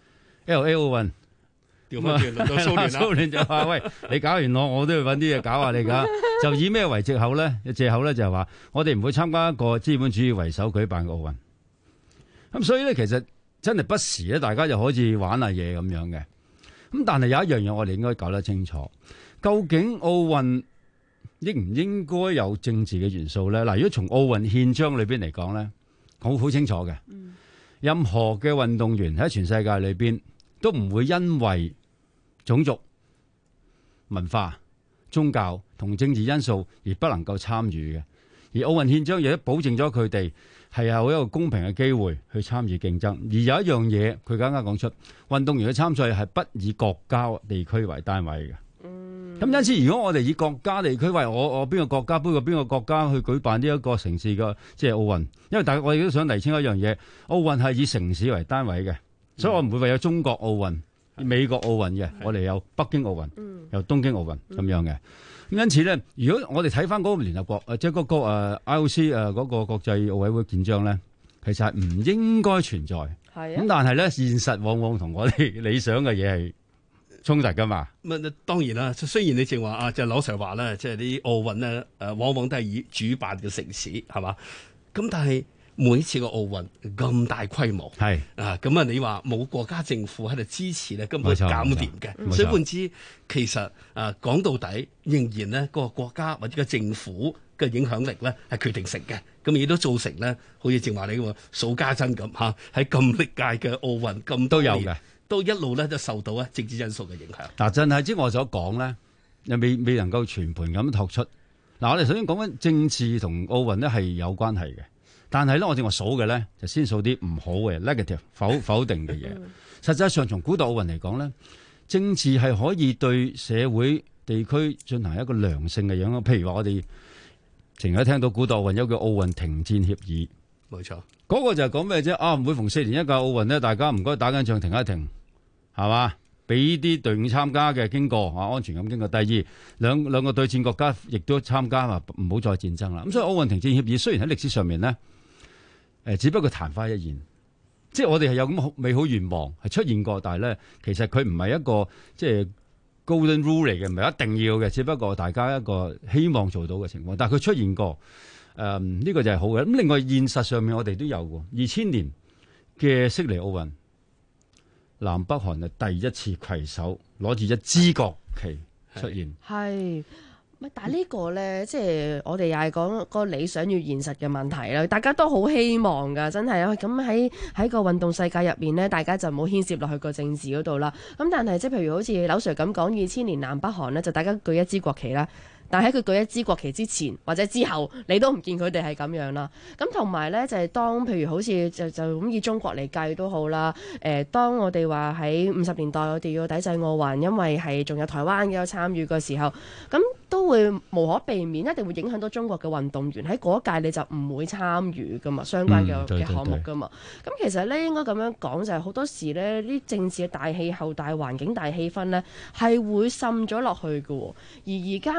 Speaker 16: LA 奧運
Speaker 6: 調翻轉輪到蘇聯啦，
Speaker 16: 蘇聯就話：喂，你搞完我都要揾啲嘢搞下你㗎。就以咩為藉口咧？藉口咧就係話我哋唔會參加一個資本主義為首舉辦嘅奧運。咁所以咧，其實真係不時咧，大家就可以玩下嘢咁樣嘅。咁但係有一樣嘢我哋應該搞得清楚，究竟奧運應唔應該有政治嘅元素咧？嗱，如果從奧運憲章裏邊嚟講咧，好清楚嘅。任何嘅運動員喺全世界裏邊都唔會因為種族、文化、宗教同政治因素而不能夠參與嘅，而奧運憲章亦都保證咗佢哋係有一個公平嘅機會去參與競爭。而有一樣嘢，佢剛剛講出，運動員嘅參賽係不以國家地區為單位嘅。咁因此，如果我哋以國家地區為我邊個國家邊個國家去舉辦呢一個城市嘅即係奧運，因為我哋都想釐清一樣嘢，奧運係以城市為單位嘅，所以我唔會為有中國奧運、美國奧運嘅，我哋有北京奧運、有東京奧運咁樣嘅。咁因此咧，如果我哋睇翻嗰個聯合國即係嗰個IOC 嗰個國際奧委會憲章咧，其實係唔應該存在。咁但係咧，現實往往同我哋理想嘅嘢係衝突噶嘛？
Speaker 6: 咁當然啦，雖然你正話就羅 Sir 話咧，即係啲奧運咧往往都係以主辦嘅城市係嘛，咁但係每次個奧運咁大規模咁你話冇國家政府喺度支持咧，根本搞唔掂嘅。所以換之其實講到底，仍然咧個國家或者個政府嘅影響力咧係決定性嘅。咁亦都造成咧，好似正話你咁數家珍咁喺咁歷屆嘅奧運咁
Speaker 16: 都有嘅。
Speaker 6: 都一路咧都受到政治因素嘅影響。
Speaker 16: 嗱，正係即我所講咧，又未能夠全盤咁托出。嗱，我哋首先講緊政治同奧運咧係有關係嘅，但係咧我正話數嘅咧就先數啲唔好嘅 negative 否定嘅嘢。實際上從古代奧運嚟講咧，政治係可以對社會地區進行一個良性嘅影響。譬如話我哋成日聽到古代奧運有個奧運停戰協議，
Speaker 6: 冇錯，
Speaker 16: 嗰個就係講咩啫？唔會逢4年一屆奧運咧，大家唔該打緊仗停一停。係嘛？俾啲隊伍參加嘅經過安全咁經過。第二，兩個對戰國家亦都參加，唔好再戰爭啦。咁所以奧運停戰協議雖然喺歷史上面咧，只不過曇花一現，即係我哋係有咁美好願望係出現過，但係咧其實佢唔係一個即係 golden rule 嚟嘅，唔係一定要嘅，只不過大家一個希望做到嘅情況。但係佢出現過，呢個就係好嘅。咁另外現實上面我哋都有喎，2000年嘅悉尼奧運。南北韓係第一次攜手攞住一支國旗出現，
Speaker 12: 係但係呢個咧，即係我哋又係講個理想與現實嘅問題啦。大家都好希望㗎，真係咁喺個運動世界入邊呢，大家就唔好牽涉落去個政治嗰度啦。咁但係即係譬如好似柳 Sir 咁講，2000年南北韓呢，就大家舉一支國旗啦。但喺佢舉一支國旗之前或者之後，你都唔見佢哋係咁樣啦。咁同埋咧就係當譬如好似就咁以中國嚟計都好啦。當我哋話喺50年代我哋要抵制奧運，因為係仲有台灣嘅有參與嘅時候，咁都會無可避免，一定會影響到中國嘅運動員喺嗰一屆你就唔會參與噶嘛，相關嘅項目噶嘛。咁其實咧應該咁樣講就係好多時咧啲政治嘅大氣候、大環境、大氣氛咧係會滲咗落去嘅。而家我哋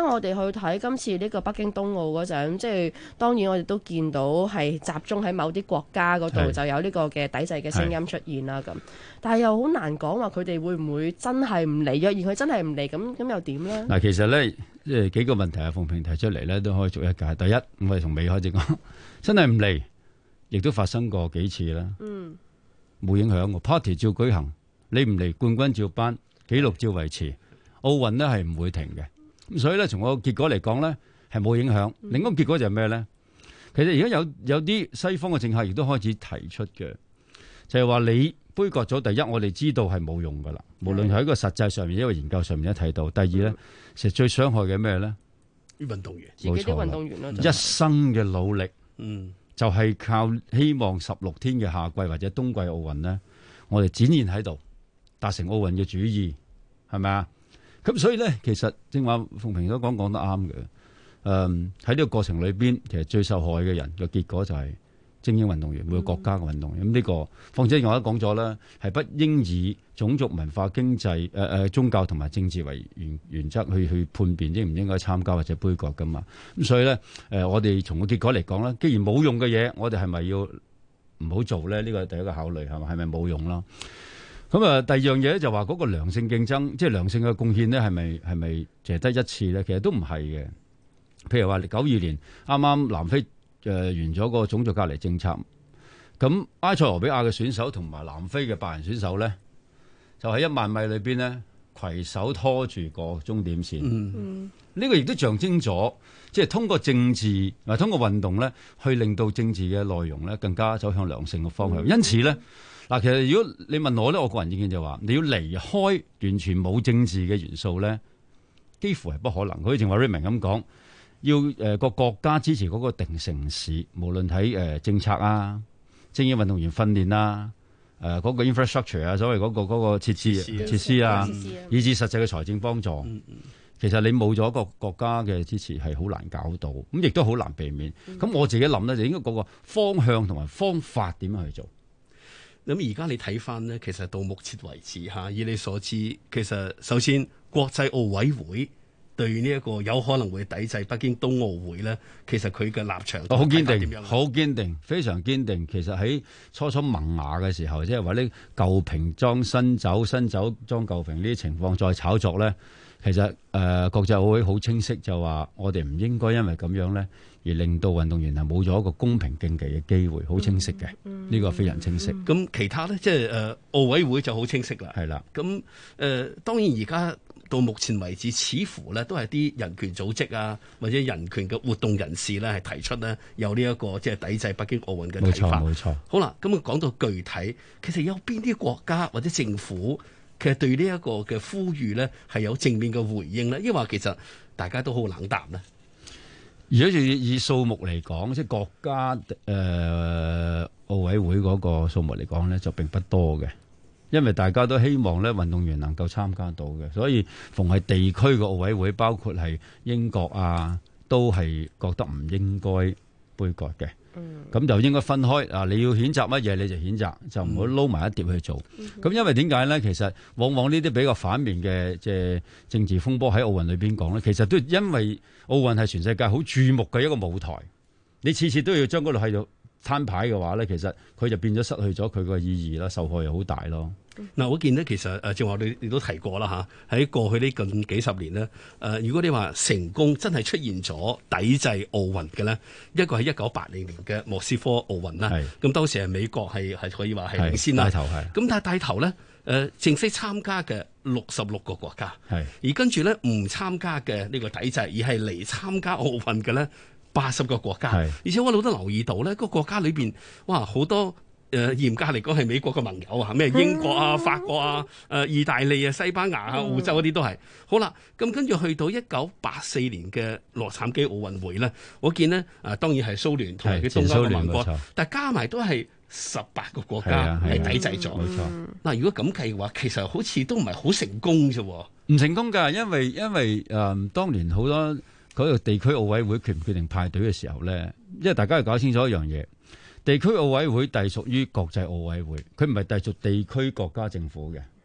Speaker 12: 去睇今次呢個北京冬奧嗰陣，即係當然我哋都見到係集中喺某啲國家嗰度就有呢個嘅抵制嘅聲音出現啦咁。但係又好難講話佢哋會唔會真係唔嚟？若然佢真係唔嚟，咁又點咧？
Speaker 16: 嗱，其實咧即係幾個問題啊，鳳萍提出嚟咧都可以逐一解。第一，我哋從尾開始講，真係唔嚟，亦都發生過幾次啦。冇影響喎 ，party 照舉行，你唔嚟冠軍照頒，紀錄照維持，奧運呢係唔會停嘅。咁所以咧，從個結果嚟講咧，係冇影響。另一個結果就係咩咧？其實而家有啲西方嘅政客亦都開始提出嘅，就係話你杯葛咗，第一我哋知道係冇用噶啦，無論喺個實際上面，因為研究上面都睇到。第二咧，其實最傷害嘅咩咧？
Speaker 6: 啲運動員，
Speaker 12: 自己啲運動員咯，
Speaker 16: 一生嘅努力，就係靠希望16天嘅夏季或者冬季奧運呢，我哋展現喺度，達成奧運嘅主意，係咪啊？咁所以咧，其實正話鳳萍所講得啱嘅。喺呢個過程裏邊，其實最受害嘅人嘅結果就係精英運動員，每個國家嘅運動員。咁呢個，況且我都講咗啦，係不應以種族、文化、經濟、宗教同埋政治為原則去判別應唔應該參加或者杯葛噶嘛。咁所以咧，我哋從個結果嚟講咧，既然冇用嘅嘢，我哋係咪要唔好做咧？呢個係第一個考慮，係咪冇用啦？咁啊，第二樣嘢就話嗰個良性競爭，即係良性嘅貢獻咧，係咪淨係得一次咧？其實都唔係嘅。譬如話92年啱啱南非完咗個種族隔離政策，咁埃塞俄比亞嘅選手同埋南非嘅白人選手咧，就喺1萬米裏邊咧攜手拖住個終點線。呢個亦都象徵咗，即係通過政治通過運動咧，去令到政治嘅內容咧更加走向良性嘅方向。因此咧，嗱，其實如果你問我咧，我個人意見就話，你要離開完全冇政治嘅元素咧，幾乎係不可能。好似正話 Raymond 咁講，要個國家支持嗰個定城市，無論喺政策啊、精英運動員訓練啊、嗰個 infrastructure 啊，所謂嗰個設施啊，以至實際嘅財政幫助。其實你冇咗個國家嘅支持係好難搞到，咁亦都好難避免。咁我自己諗咧，就應該嗰個方向同埋方法點樣去做。
Speaker 6: 咁而家你睇翻呢，其實到目前為止嚇，以你所知，其實首先國際奧委會對呢一個有可能會抵制北京冬奧會呢，其實佢嘅立場
Speaker 16: 好堅定，好堅定，非常堅定。其實喺初萌芽嘅時候，即係話呢舊瓶裝新酒，新酒裝舊瓶呢啲情況再炒作呢，其實國際奧委會好清晰，就話我哋唔應該因為咁樣呢，而令到運動員係冇咗一個公平競技嘅機會，好清晰嘅，呢個非常清晰。
Speaker 6: 咁其他呢，即係奧委會就好清晰啦。
Speaker 16: 係啦。
Speaker 6: 咁當然而家到目前為止，似乎呢都係啲人權組織啊，或者人權嘅活動人士呢，係提出呢有呢一個即係抵制北京奧運嘅睇法。
Speaker 16: 冇錯。
Speaker 6: 好啦，咁講到具體，其實有邊啲國家或者政府其實對呢一個嘅呼籲呢係有正面嘅回應呢？抑或其實大家都好冷淡呢？
Speaker 16: 如果以數目嚟講，即係國家奧委會嗰個數目嚟講咧，就並不多嘅，因為大家都希望咧運動員能夠參加到嘅，所以逢係地區嘅奧委會，包括係英國啊，都係覺得唔應該杯葛嘅。咁就應該分開啊！你要譴責乜嘢你就譴責，就唔好撈埋一碟去做。咁因為點解咧？其實往往呢啲比較反面嘅即係政治風波喺奧運裏邊講咧，其實都因為奧運係全世界好注目嘅一個舞台，你次次都要將嗰度喺度攤牌嘅話咧，其實佢就變咗失去咗佢個意義啦，受害又好大咯。
Speaker 6: 嗱，我見呢，其實正話你都提過啦嚇，喺過去呢近幾十年呢，如果你話成功真係出現咗抵制奧運嘅呢，一個係1980年嘅莫斯科奧運啦，咁當時係美國係可以話係領先啦，咁但係帶頭呢，正式參加嘅66個國家，而跟住呢唔參加嘅呢個抵制，而係嚟參加奧運嘅呢80個國家，而且我都留意到呢個國家裏邊，哇好多。嚴格嚟講係美國嘅盟友啊，咩英國啊、法國啊、意大利啊、西班牙啊、澳洲嗰啲都係。好啦，咁跟住去到1984年嘅洛杉磯奧運會咧，我見呢當然係蘇聯同埋佢東歐嘅盟國，但係加埋都係18個國家係抵制咗。冇錯。嗱，如果咁計嘅話，其實好似都唔係好成功啫。
Speaker 16: 唔成功㗎，因為當年好多嗰個地區奧委會決唔決定派隊嘅時候咧，因為大家要搞清楚一樣嘢。地區奧委會隸屬於國際奧委會，佢唔係隸屬地區國家政府嘅。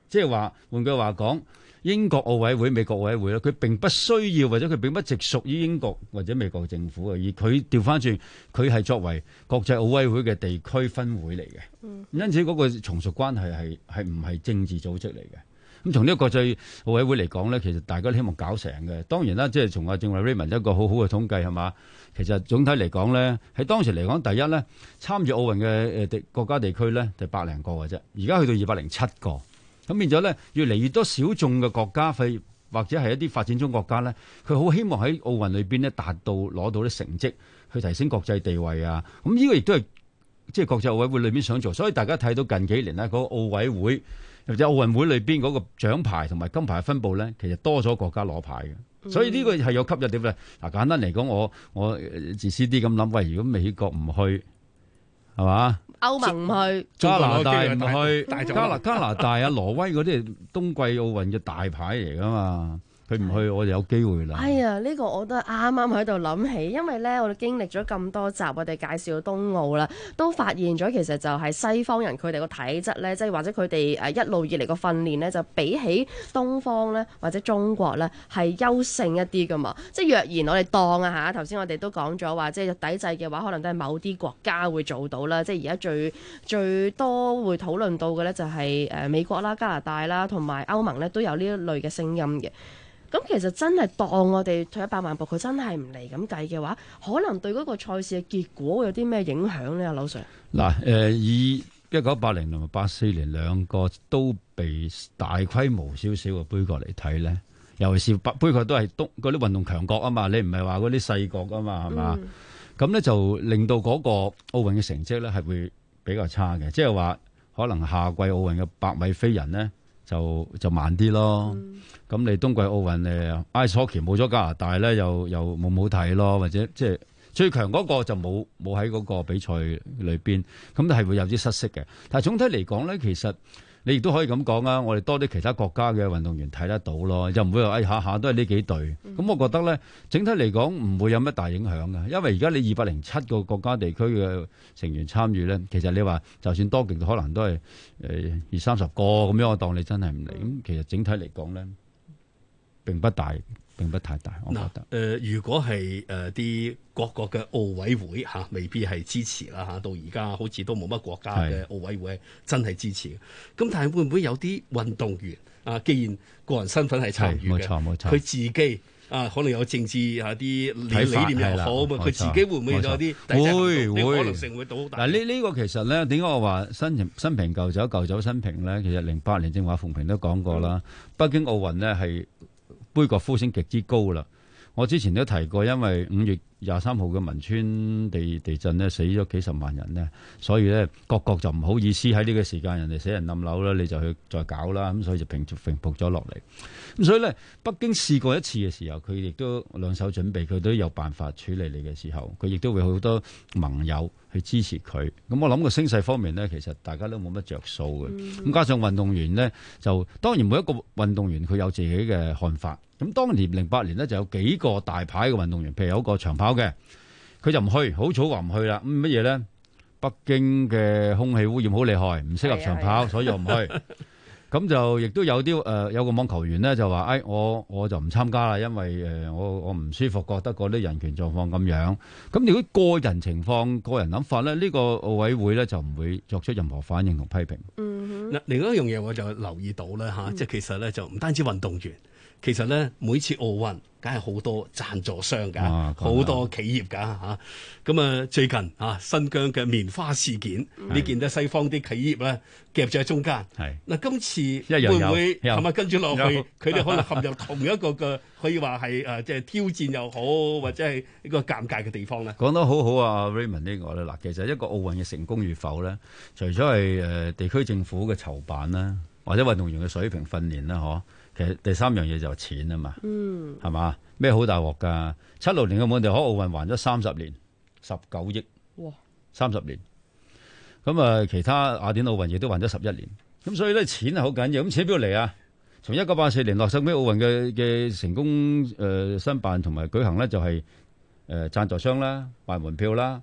Speaker 16: 即係話換句話講，英國奧委會、美國奧委會咧，佢並不需要或者佢並不直屬於英國或者美國政府嘅，而佢調翻轉，佢係作為國際奧委會嘅地區分會嚟嘅。因此嗰個從屬關係係唔係政治組織嚟嘅。咁從呢個國際奧委會嚟講咧，其實大家都希望搞成嘅。當然啦，即係從阿正話 Raymond 一個好好嘅統計係嘛，其實總體嚟講咧，喺當時嚟講，第一咧參與奧運嘅國家地區咧就100零個嘅啫，而家去到207個，咁變咗咧越嚟越多小眾嘅國家或者係一啲發展中國家咧，佢好希望喺奧運裏邊咧達到攞到啲成績，去提升國際地位啊。咁呢個亦都係即係國際奧委會裏邊想做，所以大家睇到近幾年咧嗰個奧委會或者奧運會裏邊嗰個獎牌同埋金牌分佈咧，其實多咗國家攞牌嘅，所以呢個係有吸引點咧。嗱，簡單嚟講，我自私啲咁諗，喂，如果美國唔去，係嘛？
Speaker 12: 歐盟唔去，
Speaker 16: 加拿大唔去，加拿大啊、挪威嗰啲係冬季奧運嘅大牌嚟噶嘛？佢唔去，我就有機會啦。
Speaker 12: 哎呀，呢個我都係啱啱喺度諗起，因為咧，我哋經歷咗咁多集，我哋介紹冬奧啦，都發現咗其實就係西方人佢哋個體質咧，即係或者佢哋一路以嚟個訓練咧，就比起東方咧或者中國咧係優勝一啲噶嘛。即係若然我哋當啊嚇，頭先我哋都講咗話，即係抵制嘅話，可能都係某啲國家會做到啦。即係而家最多會討論到嘅咧，就係美國啦、加拿大啦同埋歐盟咧都有呢一類嘅聲音嘅。咁其實真係當我哋退100萬步，佢真係唔嚟咁計嘅話，可能對嗰個賽事嘅結果會有啲咩影響咧？阿劉 Sir，
Speaker 16: 嗱，以1980同埋84年兩個都被大規模少少嘅杯葛嚟睇咧，尤其是杯葛都係嗰啲運動強國啊嘛，你唔係話嗰啲細國啊嘛，係嘛？咁咧就令到嗰個奧運嘅成績咧係會比較差嘅，即係話可能夏季奧運嘅100米飛人咧就慢啲咯。咁你冬季奧運ice hockey 冇咗加拿大咧，又冇睇咯，或者即係最強嗰個就冇喺嗰個比賽裏邊，咁都係會有啲失色嘅。但係總體嚟講咧，其實你亦都可以咁講啊，我哋多啲其他國家嘅運動員睇得到咯，又唔會話下下都係呢幾隊。咁我覺得咧，整體嚟講唔會有乜大影響嘅，因為而家你207個國家地區嘅成員參與咧，其實你話就算多極可能都係20-30個咁樣，我當你真係唔嚟。咁其實整體嚟講咧，並不太大，我覺得。
Speaker 6: 如果係啲各國嘅奧委會未必係支持啦到而家好似都冇乜國家嘅奧委會真係支持。咁但係會唔會有啲運動員既然個人身份係參與嘅，冇錯，佢自己可能有政治啲理念又好，佢自己會唔會有啲會可能性會到好大？
Speaker 16: 嗱，呢個其實咧，點解我話新瓶舊酒舊酒新瓶咧？其實08年正話馮平都講過啦，北京奧運呢係杯葛呼聲極之高啦！我之前都提過，因為5月23號嘅汶川地震呢，死咗幾十萬人呢，所以咧各國就唔好意思喺呢個時間人哋死人冧樓啦，你就去再搞啦，咁所以就平復咗落嚟。咁所以咧，北京試過一次嘅時候，佢亦都兩手準備，佢都有辦法處理你嘅時候，佢亦都會好多盟友去支持佢。咁我諗個聲勢方面呢，其實大家都冇乜着數嘅。咁加上運動員呢，就當然每一個運動員佢有自己嘅看法。咁當年08年呢，就有幾個大牌嘅運動員，譬如有一個長跑嘅，佢就唔去，好早話唔去啦。乜嘢咧？北京嘅空氣污染好厲害，唔適合長跑，所以我唔去。咁就亦都有啲有個網球員咧就話：我就唔參加啦，因為我唔舒服，覺得嗰啲人權狀況咁樣。咁如果個人情況、個人諗法咧，呢個奧委會咧就唔會作出任何反應同批評。
Speaker 6: 嗱，另外一樣嘢我就留意到啦即係其實咧就唔單止運動員。其實咧，每次奧運梗係好多贊助商㗎，好多企業㗎嚇。咁最近新疆嘅棉花事件，你見到西方啲企業咧夾咗喺中間。嗱，今次會唔會係咪跟住落去，佢哋可能陷入同一個嘅可以話係即係挑戰又好，或者係一個尷尬嘅地方咧？
Speaker 16: 講得好好啊 ，Raymond 呢個咧嗱，其實一個奧運嘅成功與否咧，除咗係地區政府嘅籌辦啦，或者運動員嘅水平訓練啦，其實第三樣嘢就係錢啊嘛，係嘛？咩好大鑊㗎？76年嘅滿地可奧運還咗30年，19億，哇！30年，咁其他雅典奧運亦都還咗11年，咁所以咧錢係好緊要。咁錢邊度嚟啊？從1984年洛杉磯奧運嘅成功申辦同埋舉行咧，就係贊助商啦、賣門票啦、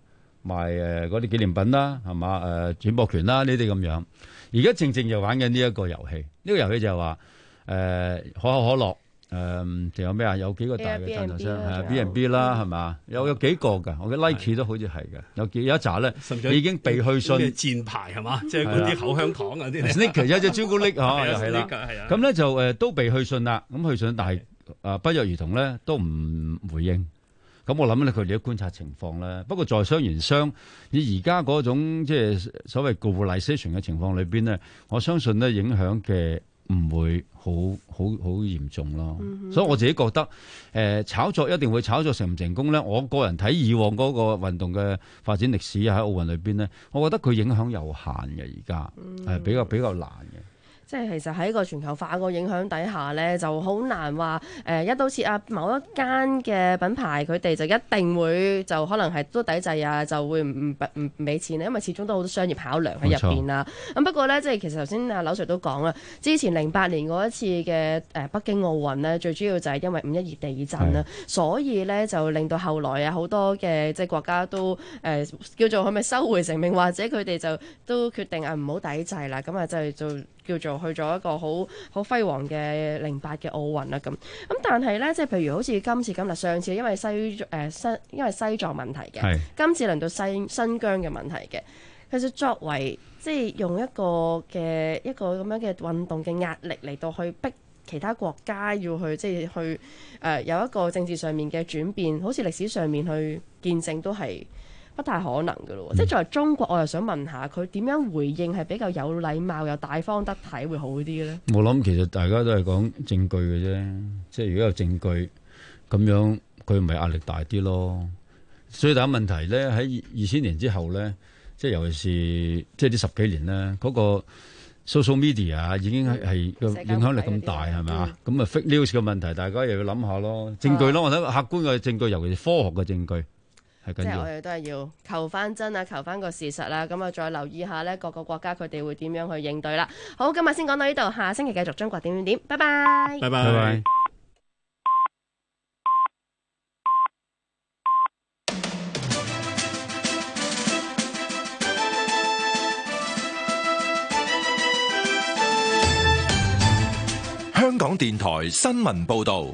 Speaker 16: 賣嗰啲紀念品啦，係嘛轉播權啦呢啲咁樣。而家正正就玩緊呢一個遊戲，呢個遊戲就係話可口可樂。仲有咩啊？有幾個大嘅贊助商係 B&B 啦，係嘛？有幾個㗎？我嘅 Nike 都好似係嘅，有一紮咧已經被去信
Speaker 6: 箭牌係嘛？即係嗰啲口香糖嗰啲
Speaker 16: Snickers 有隻朱古力嚇，又係啦。咁咧就都被去信啦。咁去信，但係不約而同咧都唔回應。咁我諗咧，佢哋都觀察情況啦。不過在商言商，以而家嗰種即係所謂 globalization 嘅情況裏邊咧，我相信咧影響嘅唔會好嚴重咯。所以我自己覺得炒作一定會炒作成唔成功咧。我個人睇以往嗰個運動嘅發展歷史喺奧運裏邊咧，我覺得佢影響有限嘅，而家係比較難嘅。
Speaker 12: 即係其實喺個全球化個影響底下咧，就好難話一刀切啊！某一間嘅品牌佢哋就一定會就可能係都抵制啊，就會唔俾錢咧，因為始終都好多商業考量喺入邊啦。咁不過咧，即係其實頭先阿柳 Sir 都講啦，之前08年嗰一次嘅北京奧運呢，最主要就係因為5.12地震啦，所以咧就令到後來啊好多嘅即係國家都叫做係咪收回成命，或者佢哋就都決定唔好抵制啦。咁啊就叫做去咗一個好輝煌嘅08嘅奧運啦。咁但係咧，即係譬如好似今日上次因為西藏問題嘅，今次輪到新疆嘅問題嘅。其實作為即係用一個咁樣嘅運動嘅壓力嚟到去逼其他國家要去即係去有一個政治上面嘅轉變，好似歷史上面去見證都係不太可能嘅咯。即係作為中國，我又想問下佢點樣回應係比較有禮貌又大方得體會好啲嘅咧？我
Speaker 16: 諗其實大家都係講證據嘅啫，即係如果有證據咁樣，佢咪壓力大啲咯。最大問題咧喺2000年之後咧，即係尤其是即係呢10幾年咧，嗰個 social media 已經係影響力咁大係咪啊？咁啊 fake news 嘅問題，大家又要諗下咯。證據咯，我睇客觀嘅證據，尤其是科學嘅證據。
Speaker 12: 即係我哋都係要求翻真啊，求翻個事實啦。咁啊，再留意下呢各個國家佢哋會點樣去應對啦。好，今日先講到呢度，下星期繼續中國點點點，拜拜。
Speaker 6: 拜拜。
Speaker 3: 香港電台新聞報導。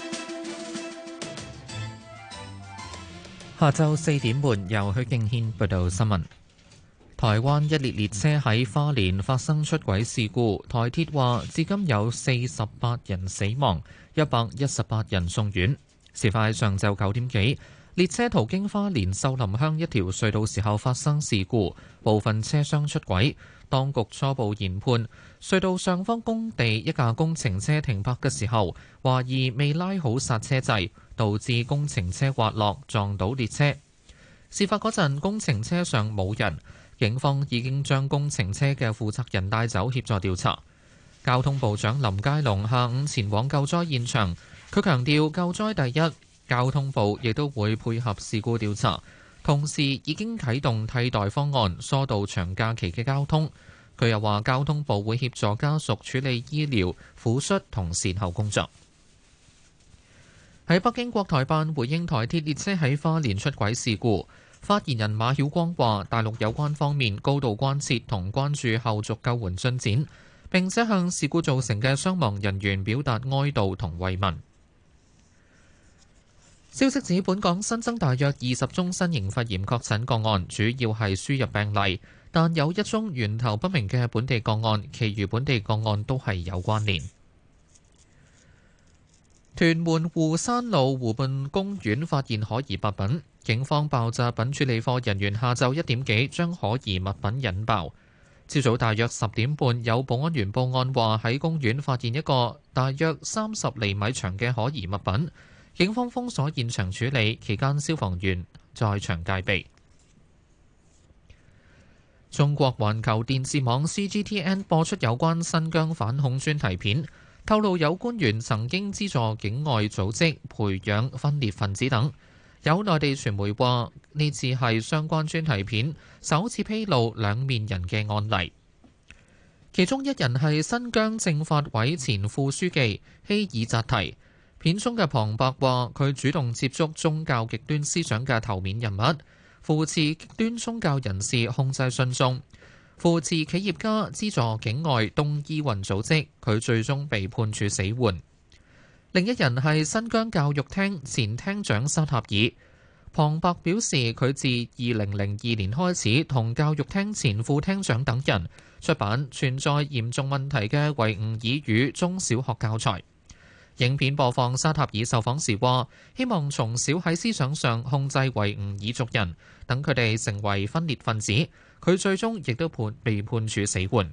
Speaker 1: 下晝4點半，由許敬軒報道新聞。台灣一列列車喺花蓮發生出軌事故，台鐵話至今有48人死亡，118人送院。事發喺上晝9點幾，列車途經花蓮秀林鄉一條隧道時候發生事故，部分車廂出軌。當局初步研判，隧道上方工地一架工程車停泊嘅時候，懷疑未拉好剎車掣，導致工程車滑落撞到列車。事發嗰陣，工程車上冇人，警方已經將工程車嘅負責人帶走協助調查。交通部長林佳龍下午前往救災現場，佢強調救災第一，交通部亦都會配合事故調查，同時已經啟動替代方案，疏導長假期嘅交通。佢又話交通部會協助家屬處理醫療、撫恤同善後工作。喺北京，國台辦回應台鐵列車喺花蓮出軌事故，發言人馬曉光話大陸有關方面高度關切同關注後續救援進展，並且向事故造成嘅傷亡人員表達哀悼同慰問。消息指本港新增大約20宗新型肺炎確診個案，主要係輸入病例，但有1宗源頭不明嘅本地個案，其餘本地個案都係有關聯。屯門湖山路湖畔公園發現可疑物品，警方爆炸品處理課人員下晝1點幾將可疑物品引爆。朝早大約10點半，有保安員報案話喺公園發現一個大約30厘米長嘅可疑物品，警方封鎖現場處理，期間消防員在場戒備。中國環球電視網 CGTN 播出有關新疆反恐專題片，透露有官員曾經資助境外組織培養分裂分子等。有內地傳媒話，呢次係相關專題片首次披露兩面人嘅案例，其中一人係新疆政法委前副書記希爾扎提。片中嘅旁白話，佢主動接觸宗教極端思想嘅頭面人物， 扶持極端宗教人士控制信眾，扶持企業家資助境外東伊運組織，佢最終被判處死緩。另一人係新疆教育廳前廳長沙塔爾。龐伯表示，佢自2002年開始同教育廳前副廳長等人出版存在嚴重問題嘅維吾爾語中小學教材。影片播放沙塔爾受訪時話，希望從小喺思想上控制維吾爾族人，等佢哋成為分裂分子。佢最終亦都被判處死緩。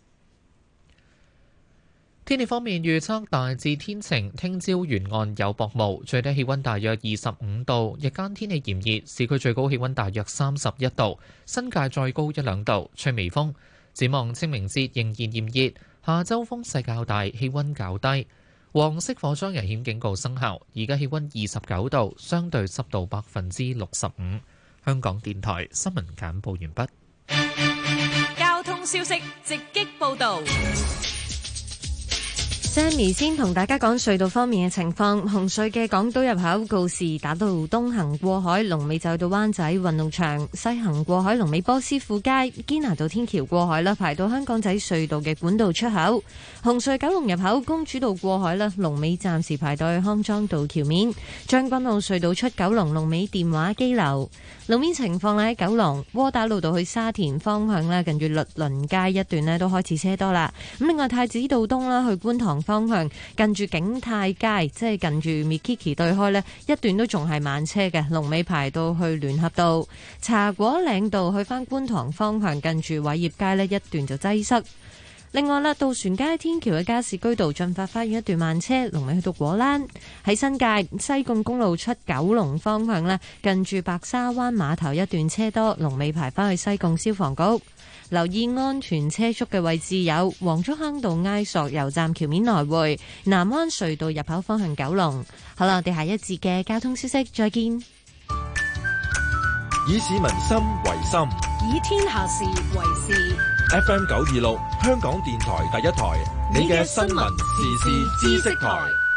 Speaker 1: 天氣方面預測大致天晴，聽朝沿岸有薄霧，最低氣溫大約25度，日間天氣炎熱，市區最高氣溫大約31度，新界再高1-2度，吹微風。展望清明節仍然炎熱，下週風勢較大，氣溫較低。黃色火災危險警告生效，而家氣溫29度，相對濕度65%。香港電台新聞簡報完畢。
Speaker 23: 交通消息直擊報導。
Speaker 2: Sammy 先同大家講隧道方面嘅情況。紅隧嘅港島入口告士打道東行過海，龍尾就到灣仔運動場；西行過海，龍尾波斯富街堅拿道天橋過海啦，排到香港仔隧道嘅管道出口。紅隧九龍入口公主道過海啦，龍尾暫時排到去康莊道橋面。將軍澳隧道出九龍，龍尾電話機樓。路面情況喺九龍窩打老道去沙田方向咧，近住律倫街一段咧都開始車多啦。咁另外太子道東啦去觀塘方向，近住景泰街，即係近住 Mikiki 對開呢一段都仲係慢車嘅，龍尾排到去聯合道。茶果嶺道去返觀塘方向，近住偉業街呢一段就擠塞。另外啦，渡船街天橋嘅加士居道進發花園一段慢車，龍尾去到果欄。喺新界西貢公路出九龍方向呢，近住白沙灣碼頭一段車多，龍尾排返去西貢消防局。留意安全車速嘅位置有黃竹坑道埃索油站橋面來回，南灣隧道入口方向九龍。好啦，我哋下一節嘅交通消息再見。
Speaker 5: 以市民心為心，
Speaker 23: 以天下事為事。
Speaker 5: FM 926香港電台第一台，你嘅新聞時事知識台。